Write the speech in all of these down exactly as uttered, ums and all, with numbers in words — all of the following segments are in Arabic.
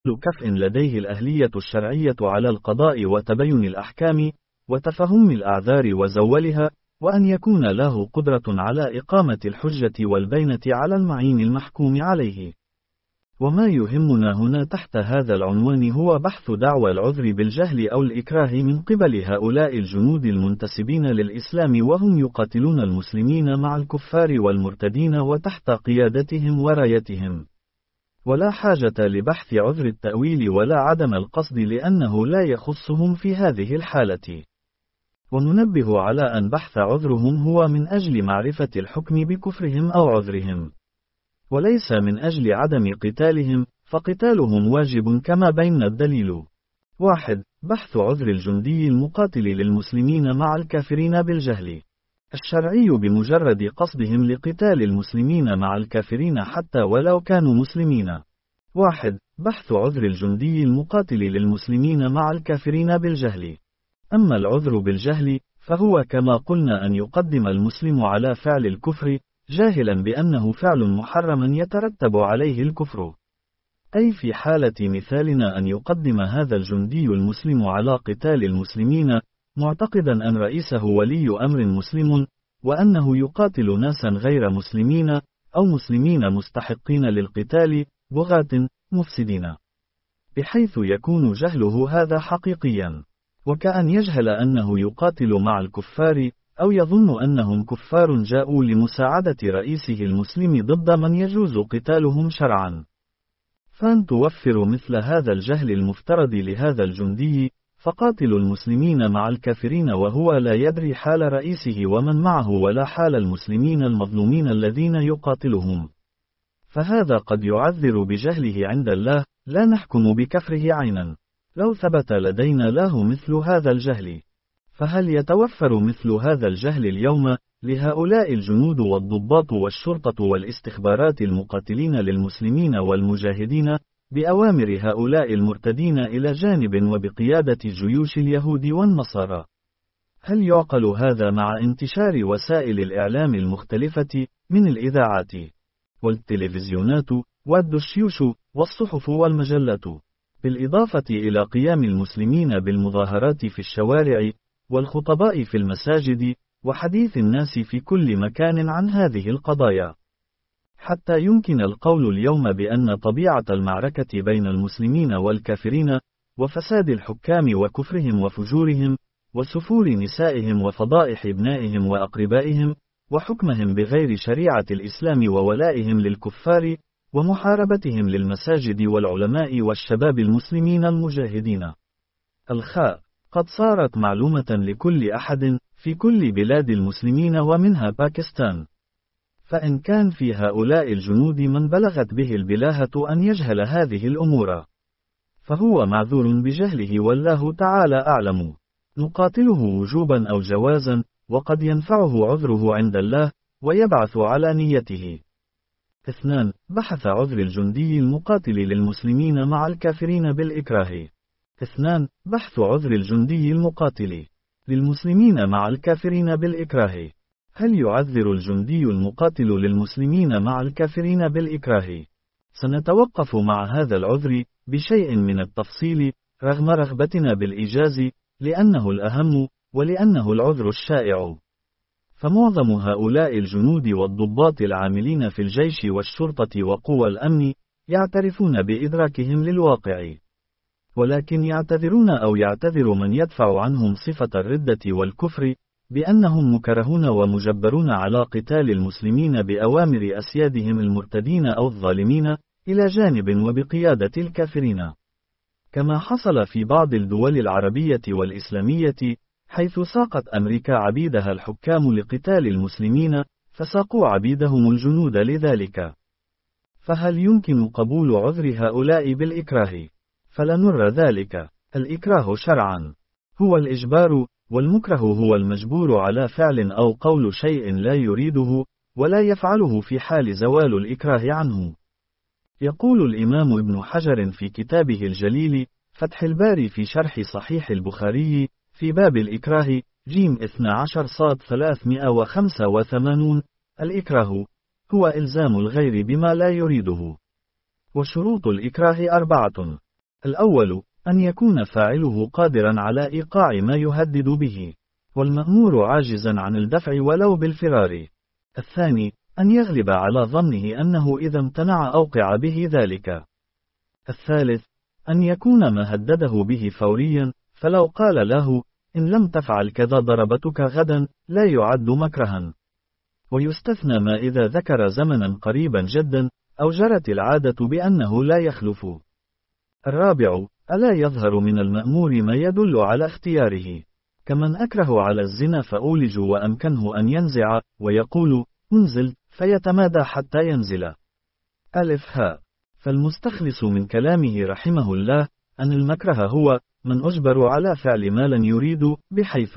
كفء لديه الأهلية الشرعية على القضاء وتبين الأحكام، وتفهم الأعذار وزولها، وأن يكون له قدرة على إقامة الحجة والبينة على المعين المحكوم عليه. وما يهمنا هنا تحت هذا العنوان هو بحث دعوى العذر بالجهل أو الإكراه من قبل هؤلاء الجنود المنتسبين للإسلام وهم يقاتلون المسلمين مع الكفار والمرتدين وتحت قيادتهم ورايتهم. ولا حاجة لبحث عذر التأويل ولا عدم القصد لأنه لا يخصهم في هذه الحالة. وننبه على أن بحث عذرهم هو من أجل معرفة الحكم بكفرهم أو عذرهم، وليس من أجل عدم قتالهم، فقتالهم واجب كما بين الدليل. واحد. بحث عذر الجندي المقاتل للمسلمين مع الكافرين بالجهل الشرعي بمجرد قصدهم لقتال المسلمين مع الكافرين حتى ولو كانوا مسلمين. واحد. بحث عذر الجندي المقاتل للمسلمين مع الكافرين بالجهل. أما العذر بالجهل فهو كما قلنا أن يقدم المسلم على فعل الكفر جاهلا بأنه فعل محرم يترتب عليه الكفر، أي في حالة مثالنا أن يقدم هذا الجندي المسلم على قتال المسلمين معتقدا أن رئيسه ولي أمر مسلم، وأنه يقاتل ناسا غير مسلمين أو مسلمين مستحقين للقتال بغاة مفسدين، بحيث يكون جهله هذا حقيقيا، وكأن يجهل أنه يقاتل مع الكفار أو يظن أنهم كفار جاءوا لمساعدة رئيسه المسلم ضد من يجوز قتالهم شرعا. فأن توفر مثل هذا الجهل المفترض لهذا الجندي فقاتل المسلمين مع الكافرين وهو لا يدري حال رئيسه ومن معه ولا حال المسلمين المظلومين الذين يقاتلهم، فهذا قد يعذر بجهله عند الله، لا نحكم بكفره عينا. لو ثبت لدينا له مثل هذا الجهل، فهل يتوفر مثل هذا الجهل اليوم لهؤلاء الجنود والضباط والشرطة والاستخبارات المقاتلين للمسلمين والمجاهدين بأوامر هؤلاء المرتدين إلى جانب وبقيادة جيوش اليهود والنصارى؟ هل يعقل هذا مع انتشار وسائل الإعلام المختلفة من الإذاعات والتلفزيونات والدشيوش والصحف والمجلات، بالإضافة إلى قيام المسلمين بالمظاهرات في الشوارع والخطباء في المساجد وحديث الناس في كل مكان عن هذه القضايا، حتى يمكن القول اليوم بأن طبيعة المعركة بين المسلمين والكافرين وفساد الحكام وكفرهم وفجورهم وسفور نسائهم وفضائح ابنائهم وأقربائهم وحكمهم بغير شريعة الإسلام وولائهم للكفار ومحاربتهم للمساجد والعلماء والشباب المسلمين المجاهدين الخاء قد صارت معلومة لكل أحد في كل بلاد المسلمين ومنها باكستان. فإن كان في هؤلاء الجنود من بلغت به البلاهة أن يجهل هذه الأمور فهو معذور بجهله والله تعالى أعلم. نقاتله وجوبا أو جوازا، وقد ينفعه عذره عند الله ويبعث على نيته. اثنان. بحث عذر الجندي المقاتل للمسلمين مع الكافرين بالإكراه. اثنان. بحث عذر الجندي المقاتل للمسلمين مع الكافرين بالإكراه. هل يعذر الجندي المقاتل للمسلمين مع الكافرين بالإكراه؟ سنتوقف مع هذا العذر بشيء من التفصيل رغم رغبتنا بالإيجاز، لأنه الأهم ولأنه العذر الشائع. فمعظم هؤلاء الجنود والضباط العاملين في الجيش والشرطة وقوى الأمن يعترفون بإدراكهم للواقع، ولكن يعتذرون أو يعتذر من يدفع عنهم صفة الردة والكفر بأنهم مكرهون ومجبرون على قتال المسلمين بأوامر أسيادهم المرتدين أو الظالمين إلى جانب وبقيادة الكافرين، كما حصل في بعض الدول العربية والإسلامية، حيث ساقت أمريكا عبيدها الحكام لقتال المسلمين فساقوا عبيدهم الجنود لذلك. فهل يمكن قبول عذر هؤلاء بالإكراه؟ فلنرى ذلك. الإكراه شرعا هو الإجبار، والمكره هو المجبور على فعل أو قول شيء لا يريده ولا يفعله في حال زوال الإكراه عنه. يقول الإمام ابن حجر في كتابه الجليل فتح الباري في شرح صحيح البخاري في باب الإكراه جيم اثني عشر صاد ثلاثمائة وخمسة وثمانين: الإكراه هو إلزام الغير بما لا يريده. وشروط الإكراه أربعة: الأول أن يكون فاعله قادرا على إيقاع ما يهدد به، والمأمور عاجزا عن الدفع ولو بالفرار. الثاني أن يغلب على ظنه أنه إذا امتنع أوقع به ذلك. الثالث أن يكون ما هدده به فوريا، فلو قال له إن لم تفعل كذا ضربتك غدا لا يعد مكرها. ويستثنى ما إذا ذكر زمنا قريبا جدا أو جرت العادة بأنه لا يخلف. الرابع ألا يظهر من المأمور ما يدل على اختياره، كمن أكره على الزنا فأولج وأمكنه أن ينزع ويقول انزل فيتمادى حتى ينزل. ألف ها فالمستخلص من كلامه رحمه الله أن المكره هو من أجبر على فعل ما لن يريد، بحيث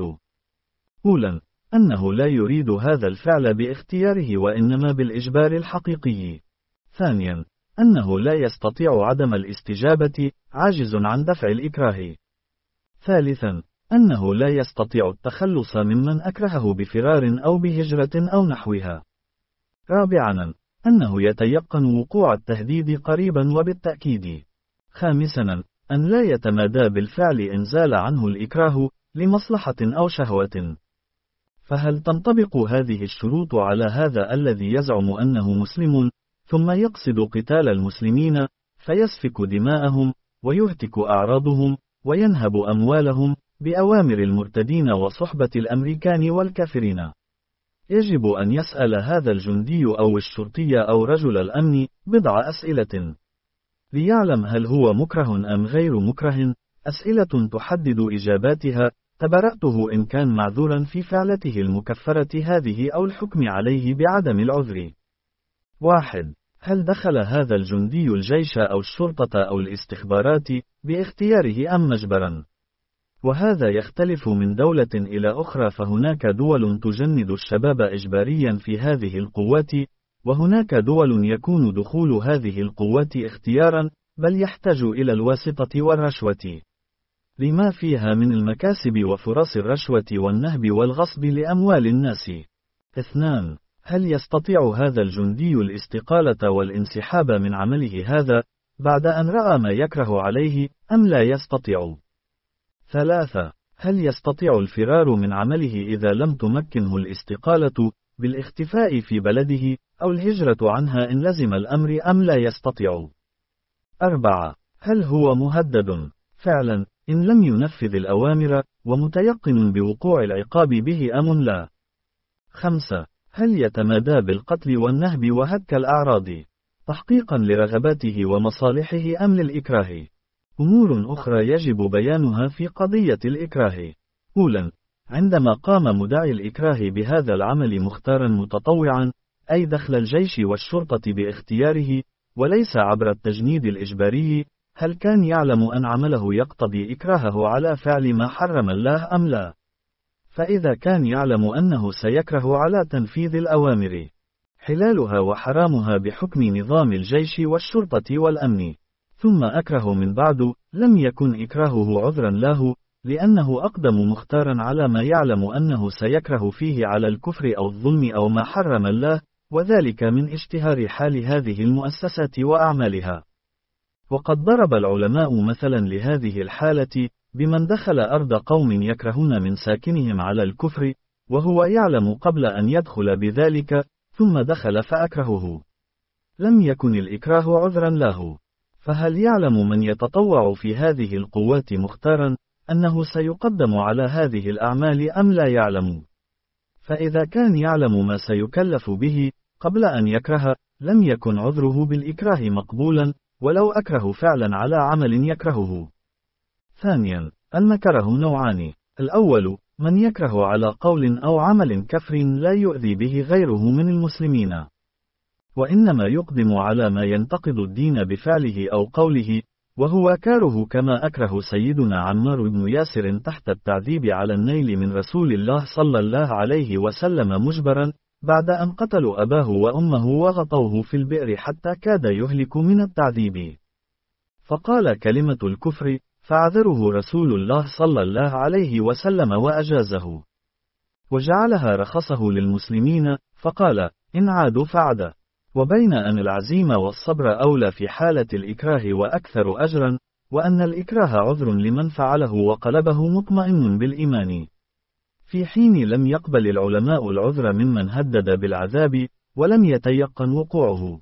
أولا أنه لا يريد هذا الفعل باختياره وإنما بالإجبار الحقيقي. ثانيا أنه لا يستطيع عدم الاستجابة، عاجز عن دفع الإكراه. ثالثا أنه لا يستطيع التخلص ممن أكرهه بفرار أو بهجرة أو نحوها. رابعا أنه يتيقن وقوع التهديد قريبا وبالتأكيد. خامسا أن لا يتمادى بالفعل إن زال عنه الإكراه لمصلحة أو شهوة. فهل تنطبق هذه الشروط على هذا الذي يزعم أنه مسلم ثم يقصد قتال المسلمين فيسفك دماءهم ويهتك أعراضهم وينهب أموالهم بأوامر المرتدين وصحبة الأمريكان والكافرين؟ يجب أن يسأل هذا الجندي أو الشرطي أو رجل الأمن بضع أسئلة ليعلم هل هو مكره أم غير مكره، أسئلة تحدد إجاباتها تبرأته إن كان معذورا في فعلته المكفرة هذه أو الحكم عليه بعدم العذر. واحد هل دخل هذا الجندي الجيش أو الشرطة أو الاستخبارات باختياره أم مجبرا؟ وهذا يختلف من دولة إلى أخرى، فهناك دول تجند الشباب إجباريا في هذه القوات، وهناك دول يكون دخول هذه القوات اختيارا، بل يحتاج إلى الواسطة والرشوة لما فيها من المكاسب وفرص الرشوة والنهب والغصب لأموال الناس. اثنان هل يستطيع هذا الجندي الاستقالة والانسحاب من عمله هذا بعد أن رأى ما يكره عليه أم لا يستطيع؟ ثلاثة هل يستطيع الفرار من عمله إذا لم تمكنه الاستقالة بالاختفاء في بلده أو الهجرة عنها إن لزم الأمر أم لا يستطيع؟ أربعة هل هو مهدد فعلا إن لم ينفذ الأوامر ومتيقن بوقوع العقاب به أم لا؟ خمسة هل يتمادى بالقتل والنهب وهتك الأعراض تحقيقا لرغباته ومصالحه أم للإكراه؟ أمور أخرى يجب بيانها في قضية الإكراه. أولا عندما قام مدعي الإكراه بهذا العمل مختارا متطوعا، أي دخل الجيش والشرطة باختياره وليس عبر التجنيد الإجباري، هل كان يعلم أن عمله يقتضي إكراهه على فعل ما حرم الله أم لا؟ فإذا كان يعلم أنه سيكره على تنفيذ الأوامر حلالها وحرامها بحكم نظام الجيش والشرطة والأمن، ثم أكره من بعد، لم يكن إكراهه عذرا له، لأنه أقدم مختارا على ما يعلم أنه سيكره فيه على الكفر أو الظلم أو ما حرم الله، وذلك من اشتهار حال هذه المؤسسات وأعمالها. وقد ضرب العلماء مثلا لهذه الحالة بمن دخل أرض قوم يكرهون من ساكنهم على الكفر، وهو يعلم قبل أن يدخل بذلك، ثم دخل فأكرهه. لم يكن الإكراه عذرا له. فهل يعلم من يتطوع في هذه القوات مختارا أنه سيقدم على هذه الأعمال أم لا يعلم؟ فإذا كان يعلم ما سيكلف به قبل أن يكره، لم يكن عذره بالإكراه مقبولا، ولو أكره فعلا على عمل يكرهه. ثانيا المكره نوعان: الأول من يكره على قول أو عمل كفر لا يؤذي به غيره من المسلمين، وإنما يقدم على ما ينتقض الدين بفعله أو قوله، وهو كاره كما أكره سيدنا عمار بن ياسر تحت التعذيب على النيل من رسول الله صلى الله عليه وسلم مجبرا، بعد أن قتلوا أباه وأمه وغطوه في البئر حتى كاد يهلك من التعذيب، فقال كلمة الكفر، فعذره رسول الله صلى الله عليه وسلم وأجازه، وجعلها رخصه للمسلمين، فقال إن عادوا فعد. وبين أن العزيمة والصبر أولى في حالة الإكراه وأكثر أجرا، وأن الإكراه عذر لمن فعله وقلبه مطمئن بالإيمان، في حين لم يقبل العلماء العذر ممن هدد بالعذاب ولم يتيقن وقوعه.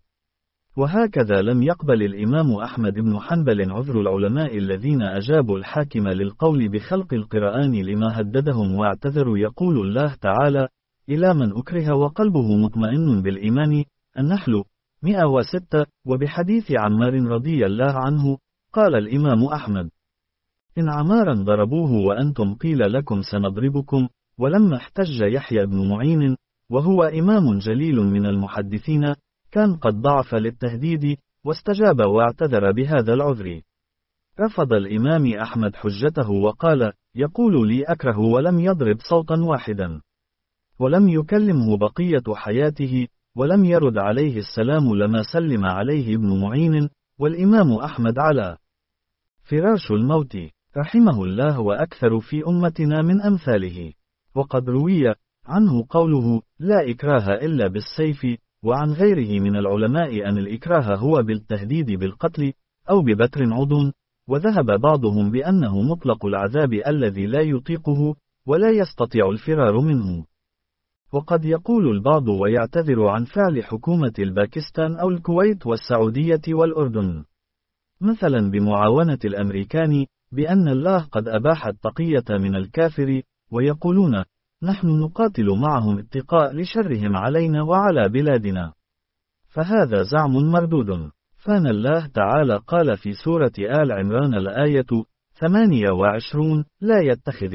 وهكذا لم يقبل الإمام أحمد بن حنبل عذر العلماء الذين أجابوا الحاكم للقول بخلق القرآن لما هددهم واعتذروا. يقول الله تعالى: إلى من أكره وقلبه مطمئن بالإيمان، النحل مئة وستة. وبحديث عمار رضي الله عنه قال الإمام أحمد: إن عمارا ضربوه وأنتم قيل لكم سنضربكم. ولما احتج يحيى بن معين وهو إمام جليل من المحدثين كان قد ضعف للتهديد واستجاب واعتذر بهذا العذر. رفض الإمام أحمد حجته وقال: يقول لي أكره، ولم يضرب صوتا واحدا، ولم يكلمه بقية حياته، ولم يرد عليه السلام لما سلم عليه ابن معين. والإمام أحمد على فراش الموت رحمه الله، وأكثر في أمتنا من أمثاله. وقد روي عنه قوله: لا إكراه إلا بالسيف، وعن غيره من العلماء أن الإكراه هو بالتهديد بالقتل أو ببتر عضو، وذهب بعضهم بأنه مطلق العذاب الذي لا يطيقه ولا يستطيع الفرار منه. وقد يقول البعض ويعتذر عن فعل حكومة الباكستان أو الكويت والسعودية والأردن مثلا بمعاونة الأمريكان بأن الله قد أباح التقية من الكافر، ويقولون: نحن نقاتل معهم اتقاء لشرهم علينا وعلى بلادنا. فهذا زعم مردود. فان الله تعالى قال في سورة آل عمران الآية ثمانية وعشرون: لا يتخذ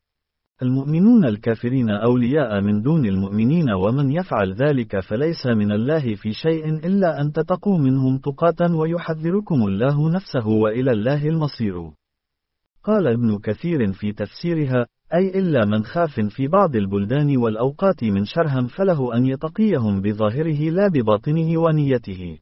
المؤمنون الكافرين أولياء من دون المؤمنين، ومن يفعل ذلك فليس من الله في شيء إلا أن تتقوا منهم تقاة ويحذركم الله نفسه وإلى الله المصير. قال ابن كثير في تفسيرها: أي إلا من خاف في بعض البلدان والأوقات من شرهم فله أن يتقيهم بظاهره لا بباطنه ونيته.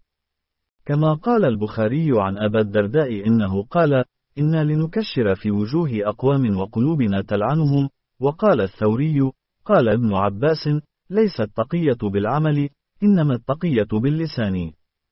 كما قال البخاري عن أبا الدرداء إنه قال: إنا لنكشر في وجوه أقوام وقلوبنا تلعنهم. وقال الثوري: قال ابن عباس: ليس التقية بالعمل، إنما التقية باللسان.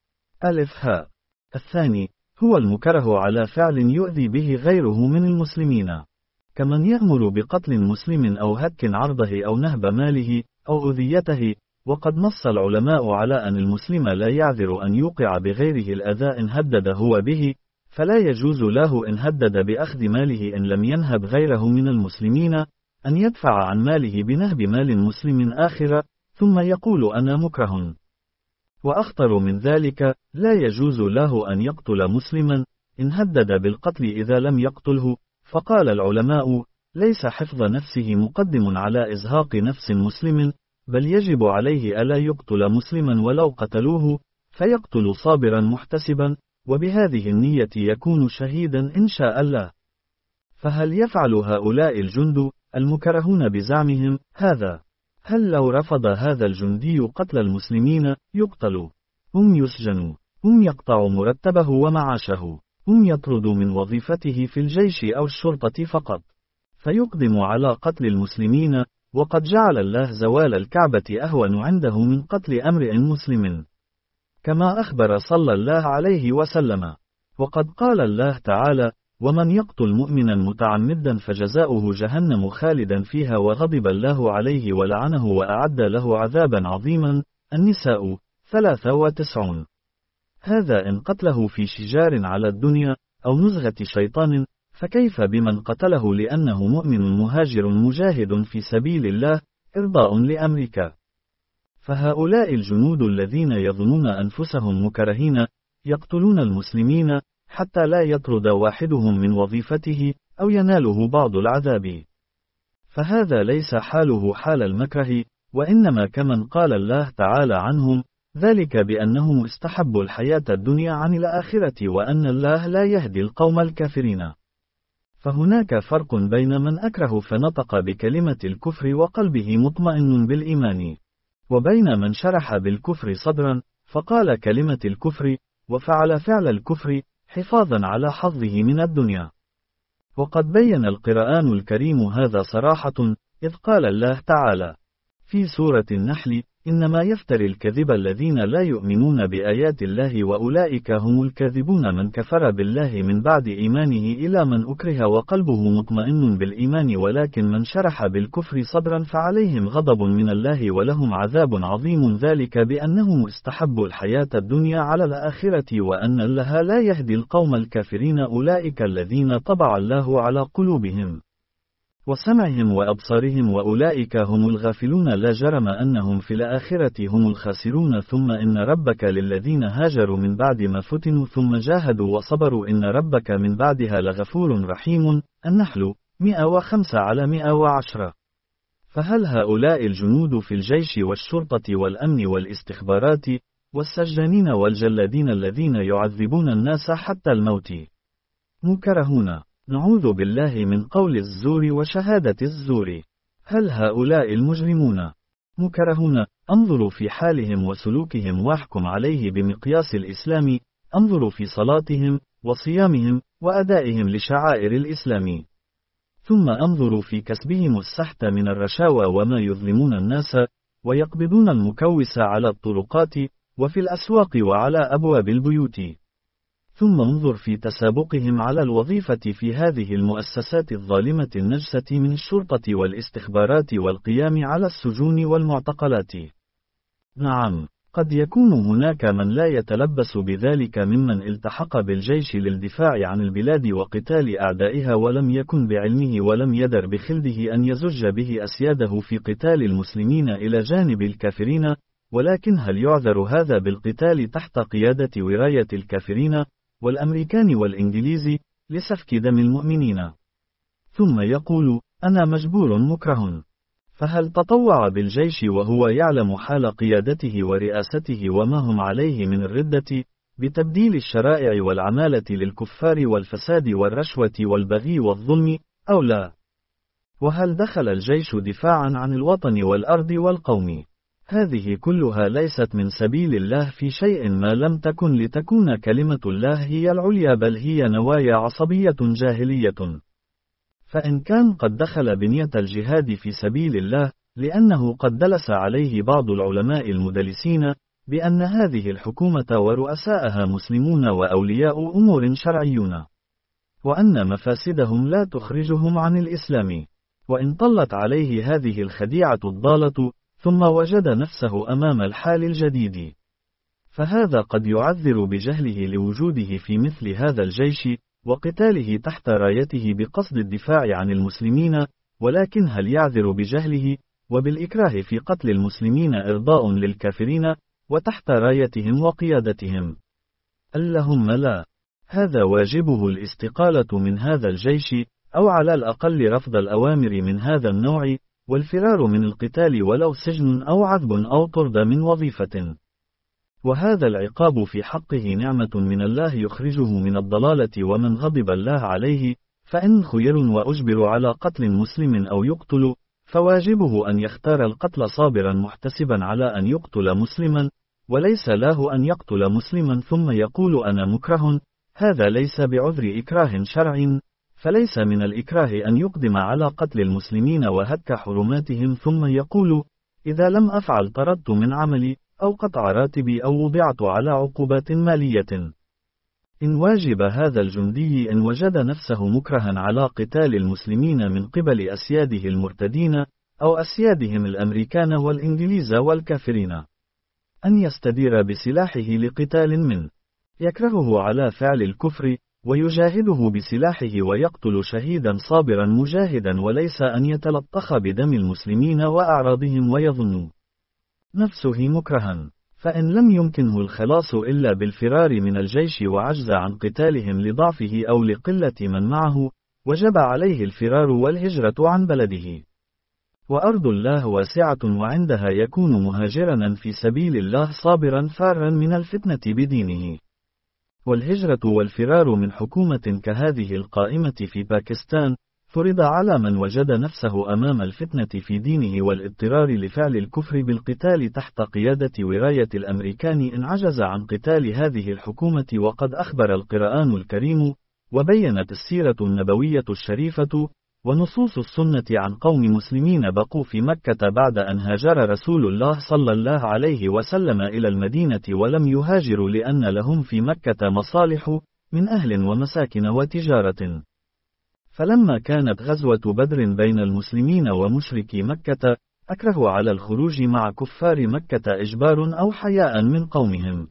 ألف هاء. الثاني هو المكره على فعل يؤذي به غيره من المسلمين، كمن يأمر بقتل مسلم أو هتك عرضه أو نهب ماله أو أذيته. وقد نص العلماء على أن المسلم لا يعذر أن يوقع بغيره الأذى إن هدد هو به، فلا يجوز له إن هدد بأخذ ماله إن لم ينهب غيره من المسلمين أن يدفع عن ماله بنهب مال مسلم آخر ثم يقول أنا مكره. وأخطر من ذلك: لا يجوز له أن يقتل مسلما إن هدد بالقتل إذا لم يقتله. فقال العلماء: ليس حفظ نفسه مقدم على إزهاق نفس مسلم، بل يجب عليه ألا يقتل مسلما ولو قتلوه، فيقتل صابرا محتسبا، وبهذه النية يكون شهيدا إن شاء الله. فهل يفعل هؤلاء الجند المكرهون بزعمهم هذا؟ هل لو رفض هذا الجندي قتل المسلمين يقتل، هم يسجن، هم يقطع مرتبه ومعاشه، هم يطرد من وظيفته في الجيش أو الشرطة فقط، فيقدم على قتل المسلمين. وقد جعل الله زوال الكعبة أهون عنده من قتل امرئ مسلم، كما أخبر صلى الله عليه وسلم. وقد قال الله تعالى: ومن يقتل مؤمنا متعمدا فجزاؤه جهنم خالدا فيها وغضب الله عليه ولعنه وأعد له عذابا عظيما. النساء ثلاثة وتسعون. هذا إن قتله في شجار على الدنيا أو نزغة شيطان، فكيف بمن قتله لأنه مؤمن مهاجر مجاهد في سبيل الله إرضاء لأمريكا؟ فهؤلاء الجنود الذين يظنون أنفسهم مكرهين يقتلون المسلمين حتى لا يطرد واحدهم من وظيفته أو يناله بعض العذاب. فهذا ليس حاله حال المكره، وإنما كمن قال الله تعالى عنهم: ذلك بأنهم استحبوا الحياة الدنيا عن الآخرة وأن الله لا يهدي القوم الكافرين. فهناك فرق بين من أكره فنطق بكلمة الكفر وقلبه مطمئن بالإيمان، وبين من شرح بالكفر صدرا فقال كلمة الكفر وفعل فعل الكفر حفاظا على حظه من الدنيا. وقد بين القرآن الكريم هذا صراحة، إذ قال الله تعالى في سورة النحل: إنما يفتري الكذب الذين لا يؤمنون بآيات الله وأولئك هم الكاذبون. من كفر بالله من بعد إيمانه إلى من أكره وقلبه مطمئن بالإيمان ولكن من شرح بالكفر صدرا فعليهم غضب من الله ولهم عذاب عظيم. ذلك بأنهم استحبوا الحياة الدنيا على الآخرة وأن الله لا يهدي القوم الكافرين. أولئك الذين طبع الله على قلوبهم وسمعهم وأبصارهم وأولئك هم الغافلون. لا جرم أنهم في الآخرة هم الخاسرون. ثم إن ربك للذين هاجروا من بعد ما فتنوا ثم جاهدوا وصبروا إن ربك من بعدها لغفور رحيم. النحل مئة وخمسة على مئة وعشرة. فهل هؤلاء الجنود في الجيش والشرطة والأمن والاستخبارات والسجانين والجلادين الذين يعذبون الناس حتى الموت مكرهون؟ نعوذ بالله من قول الزور وشهادة الزور. هل هؤلاء المجرمون مكرهون؟ انظروا في حالهم وسلوكهم واحكم عليه بمقياس الإسلام. انظروا في صلاتهم وصيامهم وأدائهم لشعائر الإسلام. ثم انظروا في كسبهم السحت من الرشاوى وما يظلمون الناس ويقبضون المكوس على الطرقات وفي الأسواق وعلى أبواب البيوت. ثم انظر في تسابقهم على الوظيفة في هذه المؤسسات الظالمة النجسة من الشرطة والاستخبارات والقيام على السجون والمعتقلات. نعم، قد يكون هناك من لا يتلبس بذلك ممن التحق بالجيش للدفاع عن البلاد وقتال أعدائها ولم يكن بعلمه ولم يدر بخلده أن يزج به أسياده في قتال المسلمين إلى جانب الكافرين. ولكن هل يعذر هذا بالقتال تحت قيادة وراية الكافرين والأمريكان والإنجليز لسفك دم المؤمنين؟ ثم يقول أنا مجبور مكره. فهل تطوع بالجيش وهو يعلم حال قيادته ورئاسته وما هم عليه من الردة بتبديل الشرائع والعمالة للكفار والفساد والرشوة والبغي والظلم أو لا؟ وهل دخل الجيش دفاعا عن الوطن والأرض والقوم؟ هذه كلها ليست من سبيل الله في شيء ما لم تكن لتكون كلمة الله هي العليا بل هي نوايا عصبية جاهلية. فإن كان قد دخل بنية الجهاد في سبيل الله لأنه قد دلس عليه بعض العلماء المدلسين بأن هذه الحكومة ورؤساءها مسلمون وأولياء أمور شرعيون وأن مفاسدهم لا تخرجهم عن الإسلام، وإن طلت عليه هذه الخديعة الضالة ثم وجد نفسه أمام الحال الجديد، فهذا قد يعذر بجهله لوجوده في مثل هذا الجيش وقتاله تحت رايته بقصد الدفاع عن المسلمين. ولكن هل يعذر بجهله وبالإكراه في قتل المسلمين إرضاء للكافرين وتحت رايتهم وقيادتهم؟ اللهم لا. هذا واجبه الاستقالة من هذا الجيش، أو على الأقل رفض الأوامر من هذا النوع، والفرار من القتال ولو سجن أو عذب أو طرد من وظيفة. وهذا العقاب في حقه نعمة من الله يخرجه من الضلالة. ومن غضب الله عليه فإن خير وأجبر على قتل مسلم أو يقتل فواجبه أن يختار القتل صابرا محتسبا على أن يقتل مسلما، وليس له أن يقتل مسلما ثم يقول أنا مكره. هذا ليس بعذر إكراه شرعي، فليس من الإكراه أن يقدم على قتل المسلمين وهتك حرماتهم ثم يقول إذا لم أفعل طردت من عملي أو قطع راتبي أو وضعت على عقوبات مالية. إن واجب هذا الجندي إن وجد نفسه مكرها على قتال المسلمين من قبل أسياده المرتدين أو أسيادهم الأمريكان والإنجليز والكافرين أن يستدير بسلاحه لقتال من يكرهه على فعل الكفر ويجاهده بسلاحه ويقتل شهيدا صابرا مجاهدا، وليس أن يتلطخ بدم المسلمين وأعراضهم ويظن نفسه مكرها. فإن لم يمكنه الخلاص إلا بالفرار من الجيش وعجز عن قتالهم لضعفه أو لقلة من معه، وجب عليه الفرار والهجرة عن بلده. وأرض الله واسعة وعندها يكون مهاجرا في سبيل الله صابرا فارا من الفتنة بدينه. والهجرة والفرار من حكومة كهذه القائمة في باكستان فرض على من وجد نفسه أمام الفتنة في دينه والاضطرار لفعل الكفر بالقتال تحت قيادة وراية الأمريكان إن عجز عن قتال هذه الحكومة. وقد أخبر القرآن الكريم وبينت السيرة النبوية الشريفة ونصوص السنة عن قوم مسلمين بقوا في مكة بعد أن هاجر رسول الله صلى الله عليه وسلم إلى المدينة ولم يهاجروا لأن لهم في مكة مصالح من أهل ومساكن وتجارة. فلما كانت غزوة بدر بين المسلمين ومشركي مكة، أكرهوا على الخروج مع كفار مكة إجبار أو حياء من قومهم،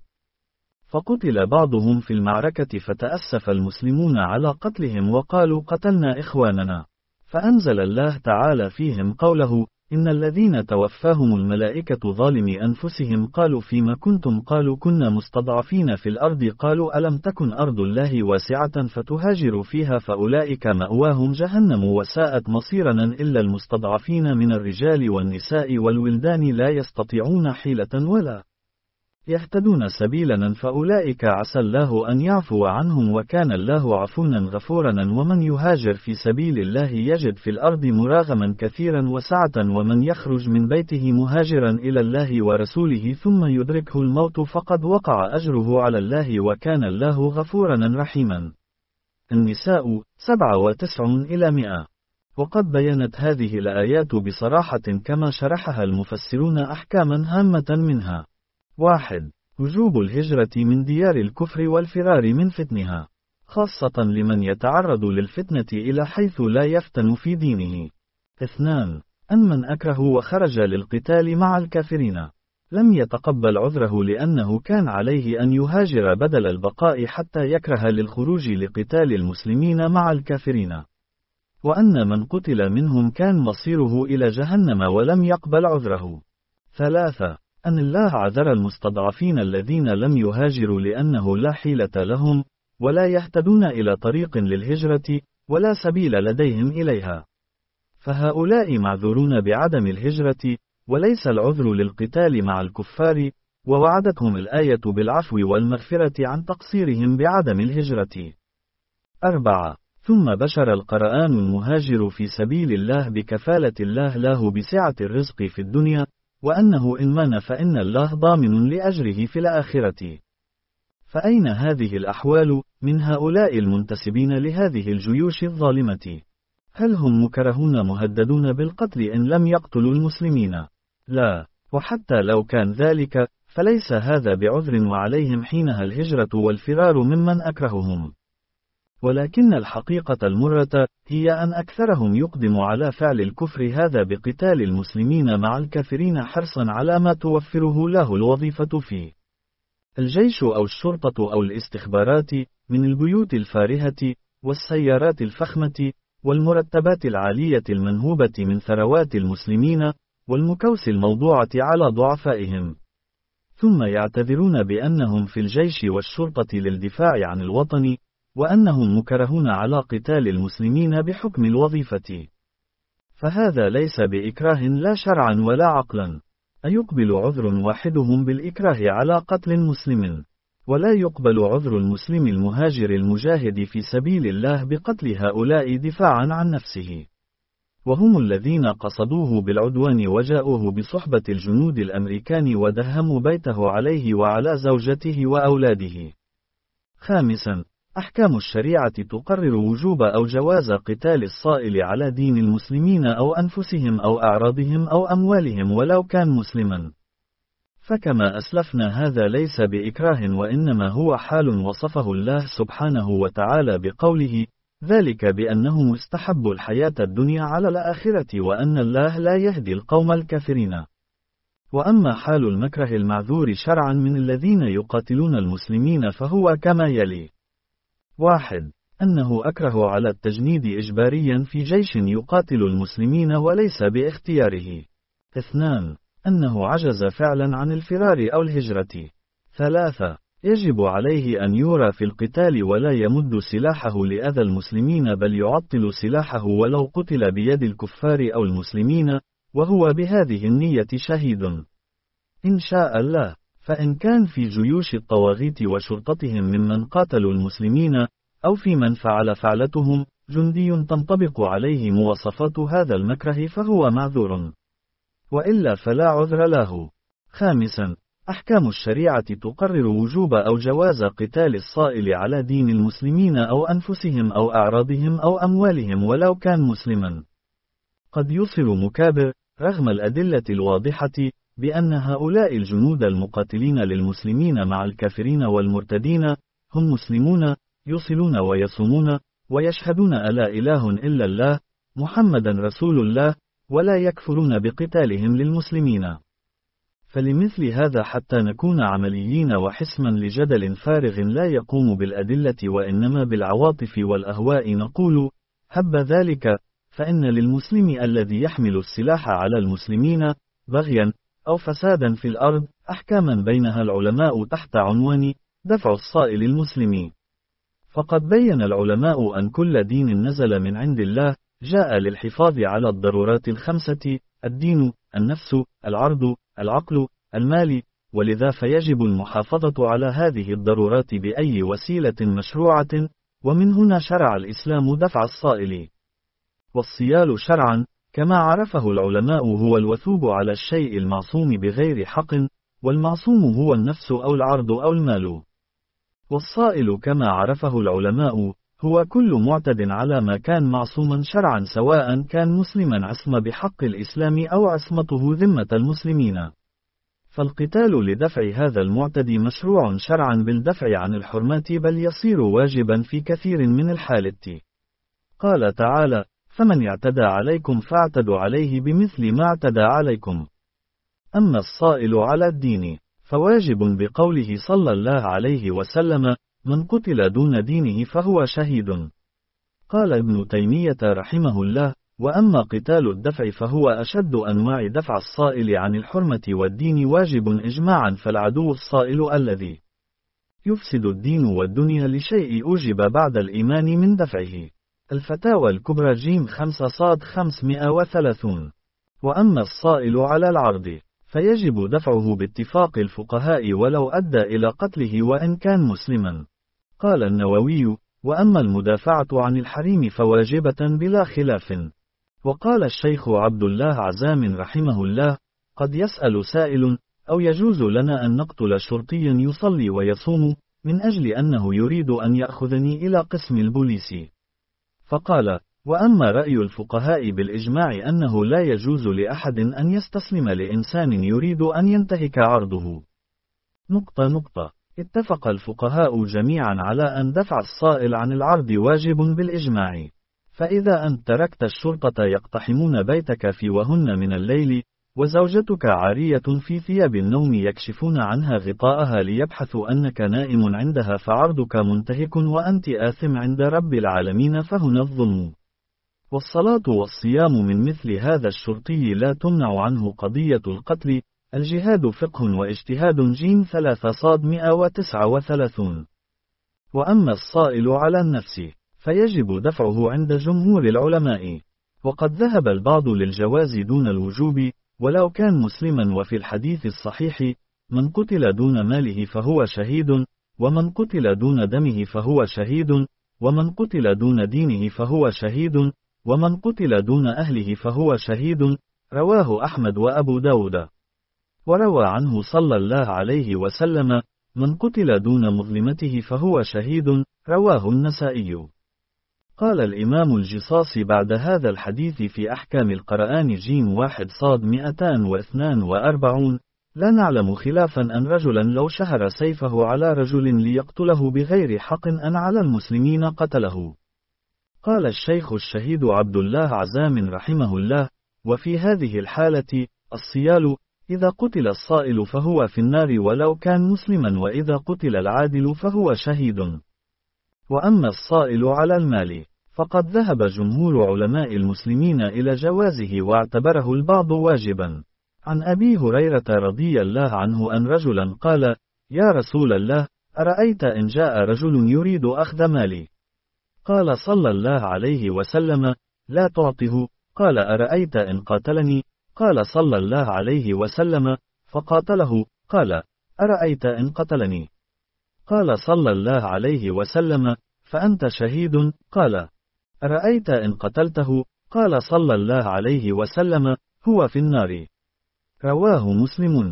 فقتل بعضهم في المعركة فتأسف المسلمون على قتلهم وقالوا قتلنا إخواننا، فأنزل الله تعالى فيهم قوله: إن الذين توفاهم الملائكة ظالمي أنفسهم قالوا فيما كنتم قالوا كنا مستضعفين في الأرض قالوا ألم تكن أرض الله واسعة فتهاجروا فيها فأولئك مأواهم جهنم وساءت مصيرا إلا المستضعفين من الرجال والنساء والولدان لا يستطيعون حيلة ولا يهتدون سبيلا فأولئك عسى الله أن يعفو عنهم وكان الله عفوا غفورا. ومن يهاجر في سبيل الله يجد في الأرض مراغما كثيرا وسعة ومن يخرج من بيته مهاجرا إلى الله ورسوله ثم يدركه الموت فقد وقع أجره على الله وكان الله غفورا رحيما. النساء سبعة وتسعون إلى مئة. وقد بينت هذه الآيات بصراحة كما شرحها المفسرون أحكاما هامة منها: واحد. وجوب الهجرة من ديار الكفر والفرار من فتنها، خاصة لمن يتعرض للفتنة إلى حيث لا يفتن في دينه. اثنان. أن من أكره وخرج للقتال مع الكافرين لم يتقبل عذره لأنه كان عليه أن يهاجر بدل البقاء حتى يكره للخروج لقتال المسلمين مع الكافرين، وأن من قتل منهم كان مصيره إلى جهنم ولم يقبل عذره. ثلاثة. أن الله عذر المستضعفين الذين لم يهاجروا لأنه لا حيلة لهم ولا يهتدون إلى طريق للهجرة ولا سبيل لديهم إليها، فهؤلاء معذورون بعدم الهجرة وليس العذر للقتال مع الكفار، ووعدتهم الآية بالعفو والمغفرة عن تقصيرهم بعدم الهجرة. أربعة. ثم بشر القرآن المهاجر في سبيل الله بكفالة الله له بسعة الرزق في الدنيا، وأنه إن مات فإن الله ضامن لأجره في الآخرة. فأين هذه الأحوال من هؤلاء المنتسبين لهذه الجيوش الظالمة؟ هل هم مكرهون مهددون بالقتل إن لم يقتلوا المسلمين؟ لا، وحتى لو كان ذلك فليس هذا بعذر وعليهم حينها الهجرة والفرار ممن أكرههم. ولكن الحقيقة المرة هي أن أكثرهم يقدم على فعل الكفر هذا بقتال المسلمين مع الكافرين حرصا على ما توفره له الوظيفة فيه الجيش أو الشرطة أو الاستخبارات من البيوت الفارهة والسيارات الفخمة والمرتبات العالية المنهوبة من ثروات المسلمين والمكوس الموضوعة على ضعفائهم، ثم يعتذرون بأنهم في الجيش والشرطة للدفاع عن الوطن، وأنهم مكرهون على قتال المسلمين بحكم الوظيفة. فهذا ليس بإكراه لا شرعا ولا عقلا، أيقبل عذر واحدهم بالإكراه على قتل مسلم، ولا يقبل عذر المسلم المهاجر المجاهد في سبيل الله بقتل هؤلاء دفاعا عن نفسه، وهم الذين قصدوه بالعدوان وجاءوه بصحبة الجنود الأمريكان ودهموا بيته عليه وعلى زوجته وأولاده. خامسا. أحكام الشريعة تقرر وجوب أو جواز قتال الصائل على دين المسلمين أو أنفسهم أو أعراضهم أو أموالهم ولو كان مسلما. فكما أسلفنا هذا ليس بإكراه وإنما هو حال وصفه الله سبحانه وتعالى بقوله: ذلك بأنهم استحبوا الحياة الدنيا على الآخرة وأن الله لا يهدي القوم الكافرين. وأما حال المكره المعذور شرعا من الذين يقاتلون المسلمين فهو كما يلي: واحد. أنه أكره على التجنيد إجباريا في جيش يقاتل المسلمين وليس باختياره. اثنان. أنه عجز فعلا عن الفرار أو الهجرة. ثلاثة. يجب عليه أن يورى في القتال ولا يمد سلاحه لأذى المسلمين بل يعطل سلاحه ولو قتل بيد الكفار أو المسلمين، وهو بهذه النية شهيد إن شاء الله. فإن كان في جيوش الطواغيت وشرطتهم ممن قاتلوا المسلمين، أو في من فعل فعلتهم جندي تنطبق عليه مواصفات هذا المكره فهو معذور، وإلا فلا عذر له. خامسا. أحكام الشريعة تقرر وجوب أو جواز قتال الصائل على دين المسلمين أو أنفسهم أو أعراضهم أو أموالهم ولو كان مسلما. قد يصر مكابر، رغم الأدلة الواضحة، بأن هؤلاء الجنود المقاتلين للمسلمين مع الكافرين والمرتدين هم مسلمون، يصلون ويصومون، ويشهدون ألا إله إلا الله، محمدا رسول الله، ولا يكفرون بقتالهم للمسلمين. فلمثل هذا حتى نكون عمليين وحسما لجدل فارغ لا يقوم بالأدلة وإنما بالعواطف والأهواء نقول: هب ذلك، فإن للمسلم الذي يحمل السلاح على المسلمين بغيا أو فسادا في الأرض أحكاما بينها العلماء تحت عنوان دفع الصائل المسلم. فقد بين العلماء أن كل دين نزل من عند الله جاء للحفاظ على الضرورات الخمسة: الدين، النفس، العرض، العقل، المال، ولذا فيجب المحافظة على هذه الضرورات بأي وسيلة مشروعة، ومن هنا شرع الإسلام دفع الصائل. والصيال شرعا كما عرفه العلماء هو الوثوب على الشيء المعصوم بغير حق، والمعصوم هو النفس أو العرض أو المال. والصائل كما عرفه العلماء هو كل معتد على ما كان معصوما شرعا سواء كان مسلما عصم بحق الإسلام أو عصمته ذمة المسلمين. فالقتال لدفع هذا المعتدي مشروع شرعا بالدفع عن الحرمات، بل يصير واجبا في كثير من الحالات. قال تعالى: فمن اعتدى عليكم فاعتدوا عليه بمثل ما اعتدى عليكم. أما الصائل على الدين فواجب بقوله صلى الله عليه وسلم: من قتل دون دينه فهو شهيد. قال ابن تيمية رحمه الله: وأما قتال الدفع فهو أشد أنواع دفع الصائل عن الحرمة والدين واجب إجماعا، فالعدو الصائل الذي يفسد الدين والدنيا لشيء أوجب بعد الإيمان من دفعه. الفتاوى الكبرى جيم خمسة صاد خمسمائة وثلاثين. وأما الصائل على العرض فيجب دفعه باتفاق الفقهاء ولو أدى إلى قتله وإن كان مسلما. قال النووي: وأما المدافعة عن الحريم فواجبة بلا خلاف. وقال الشيخ عبد الله عزام رحمه الله: قد يسأل سائل: أو يجوز لنا أن نقتل شرطيا يصلي ويصوم من أجل أنه يريد أن يأخذني إلى قسم البوليس؟ فقال: وأما رأي الفقهاء بالإجماع أنه لا يجوز لأحد أن يستسلم لإنسان يريد أن ينتهك عرضه. نقطة نقطة. اتفق الفقهاء جميعا على أن دفع الصائل عن العرض واجب بالإجماع. فإذا أنت تركت الشرطة يقتحمون بيتك في وهن من الليل، وزوجتك عارية في ثياب النوم يكشفون عنها غطاءها ليبحثوا أنك نائم عندها، فعرضك منتهك وأنت آثم عند رب العالمين، فهنا الظلم. والصلاة والصيام من مثل هذا الشرطي لا تمنع عنه قضية القتل. الجهاد فقه واجتهاد جيم ثلاثة صاد مئة وتسعة وثلاثون. وأما الصائل على النفس فيجب دفعه عند جمهور العلماء. وقد ذهب البعض للجواز دون الوجوب ولو كان مسلما. وفي الحديث الصحيح: من قتل دون ماله فهو شهيد، ومن قتل دون دمه فهو شهيد، ومن قتل دون دينه فهو شهيد، ومن قتل دون أهله فهو شهيد. رواه أحمد وأبو داود. وروى عنه صلى الله عليه وسلم: من قتل دون مظلمته فهو شهيد. رواه النسائي. قال الإمام الجصاصي بعد هذا الحديث في أحكام القرآن جيم واحد صاد مئتان واثنان وأربعون: لا نعلم خلافا أن رجلا لو شهر سيفه على رجل ليقتله بغير حق أن على المسلمين قتله. قال الشيخ الشهيد عبد الله عزام رحمه الله: وفي هذه الحالة الصيال إذا قتل الصائل فهو في النار ولو كان مسلما، وإذا قتل العادل فهو شهيد. وأما الصائل على المال فقد ذهب جمهور علماء المسلمين إلى جوازه، واعتبره البعض واجبا. عن أبي هريرة رضي الله عنه أن رجلا قال: يا رسول الله، أرأيت إن جاء رجل يريد أخذ مالي؟ قال صلى الله عليه وسلم: لا تعطه. قال: أرأيت إن قاتلني؟ قال صلى الله عليه وسلم: فقاتله. قال: أرأيت إن قتلني؟ قال صلى الله عليه وسلم: فأنت شهيد. قال: أرأيت إن قتلته؟ قال صلى الله عليه وسلم: هو في النار. رواه مسلم.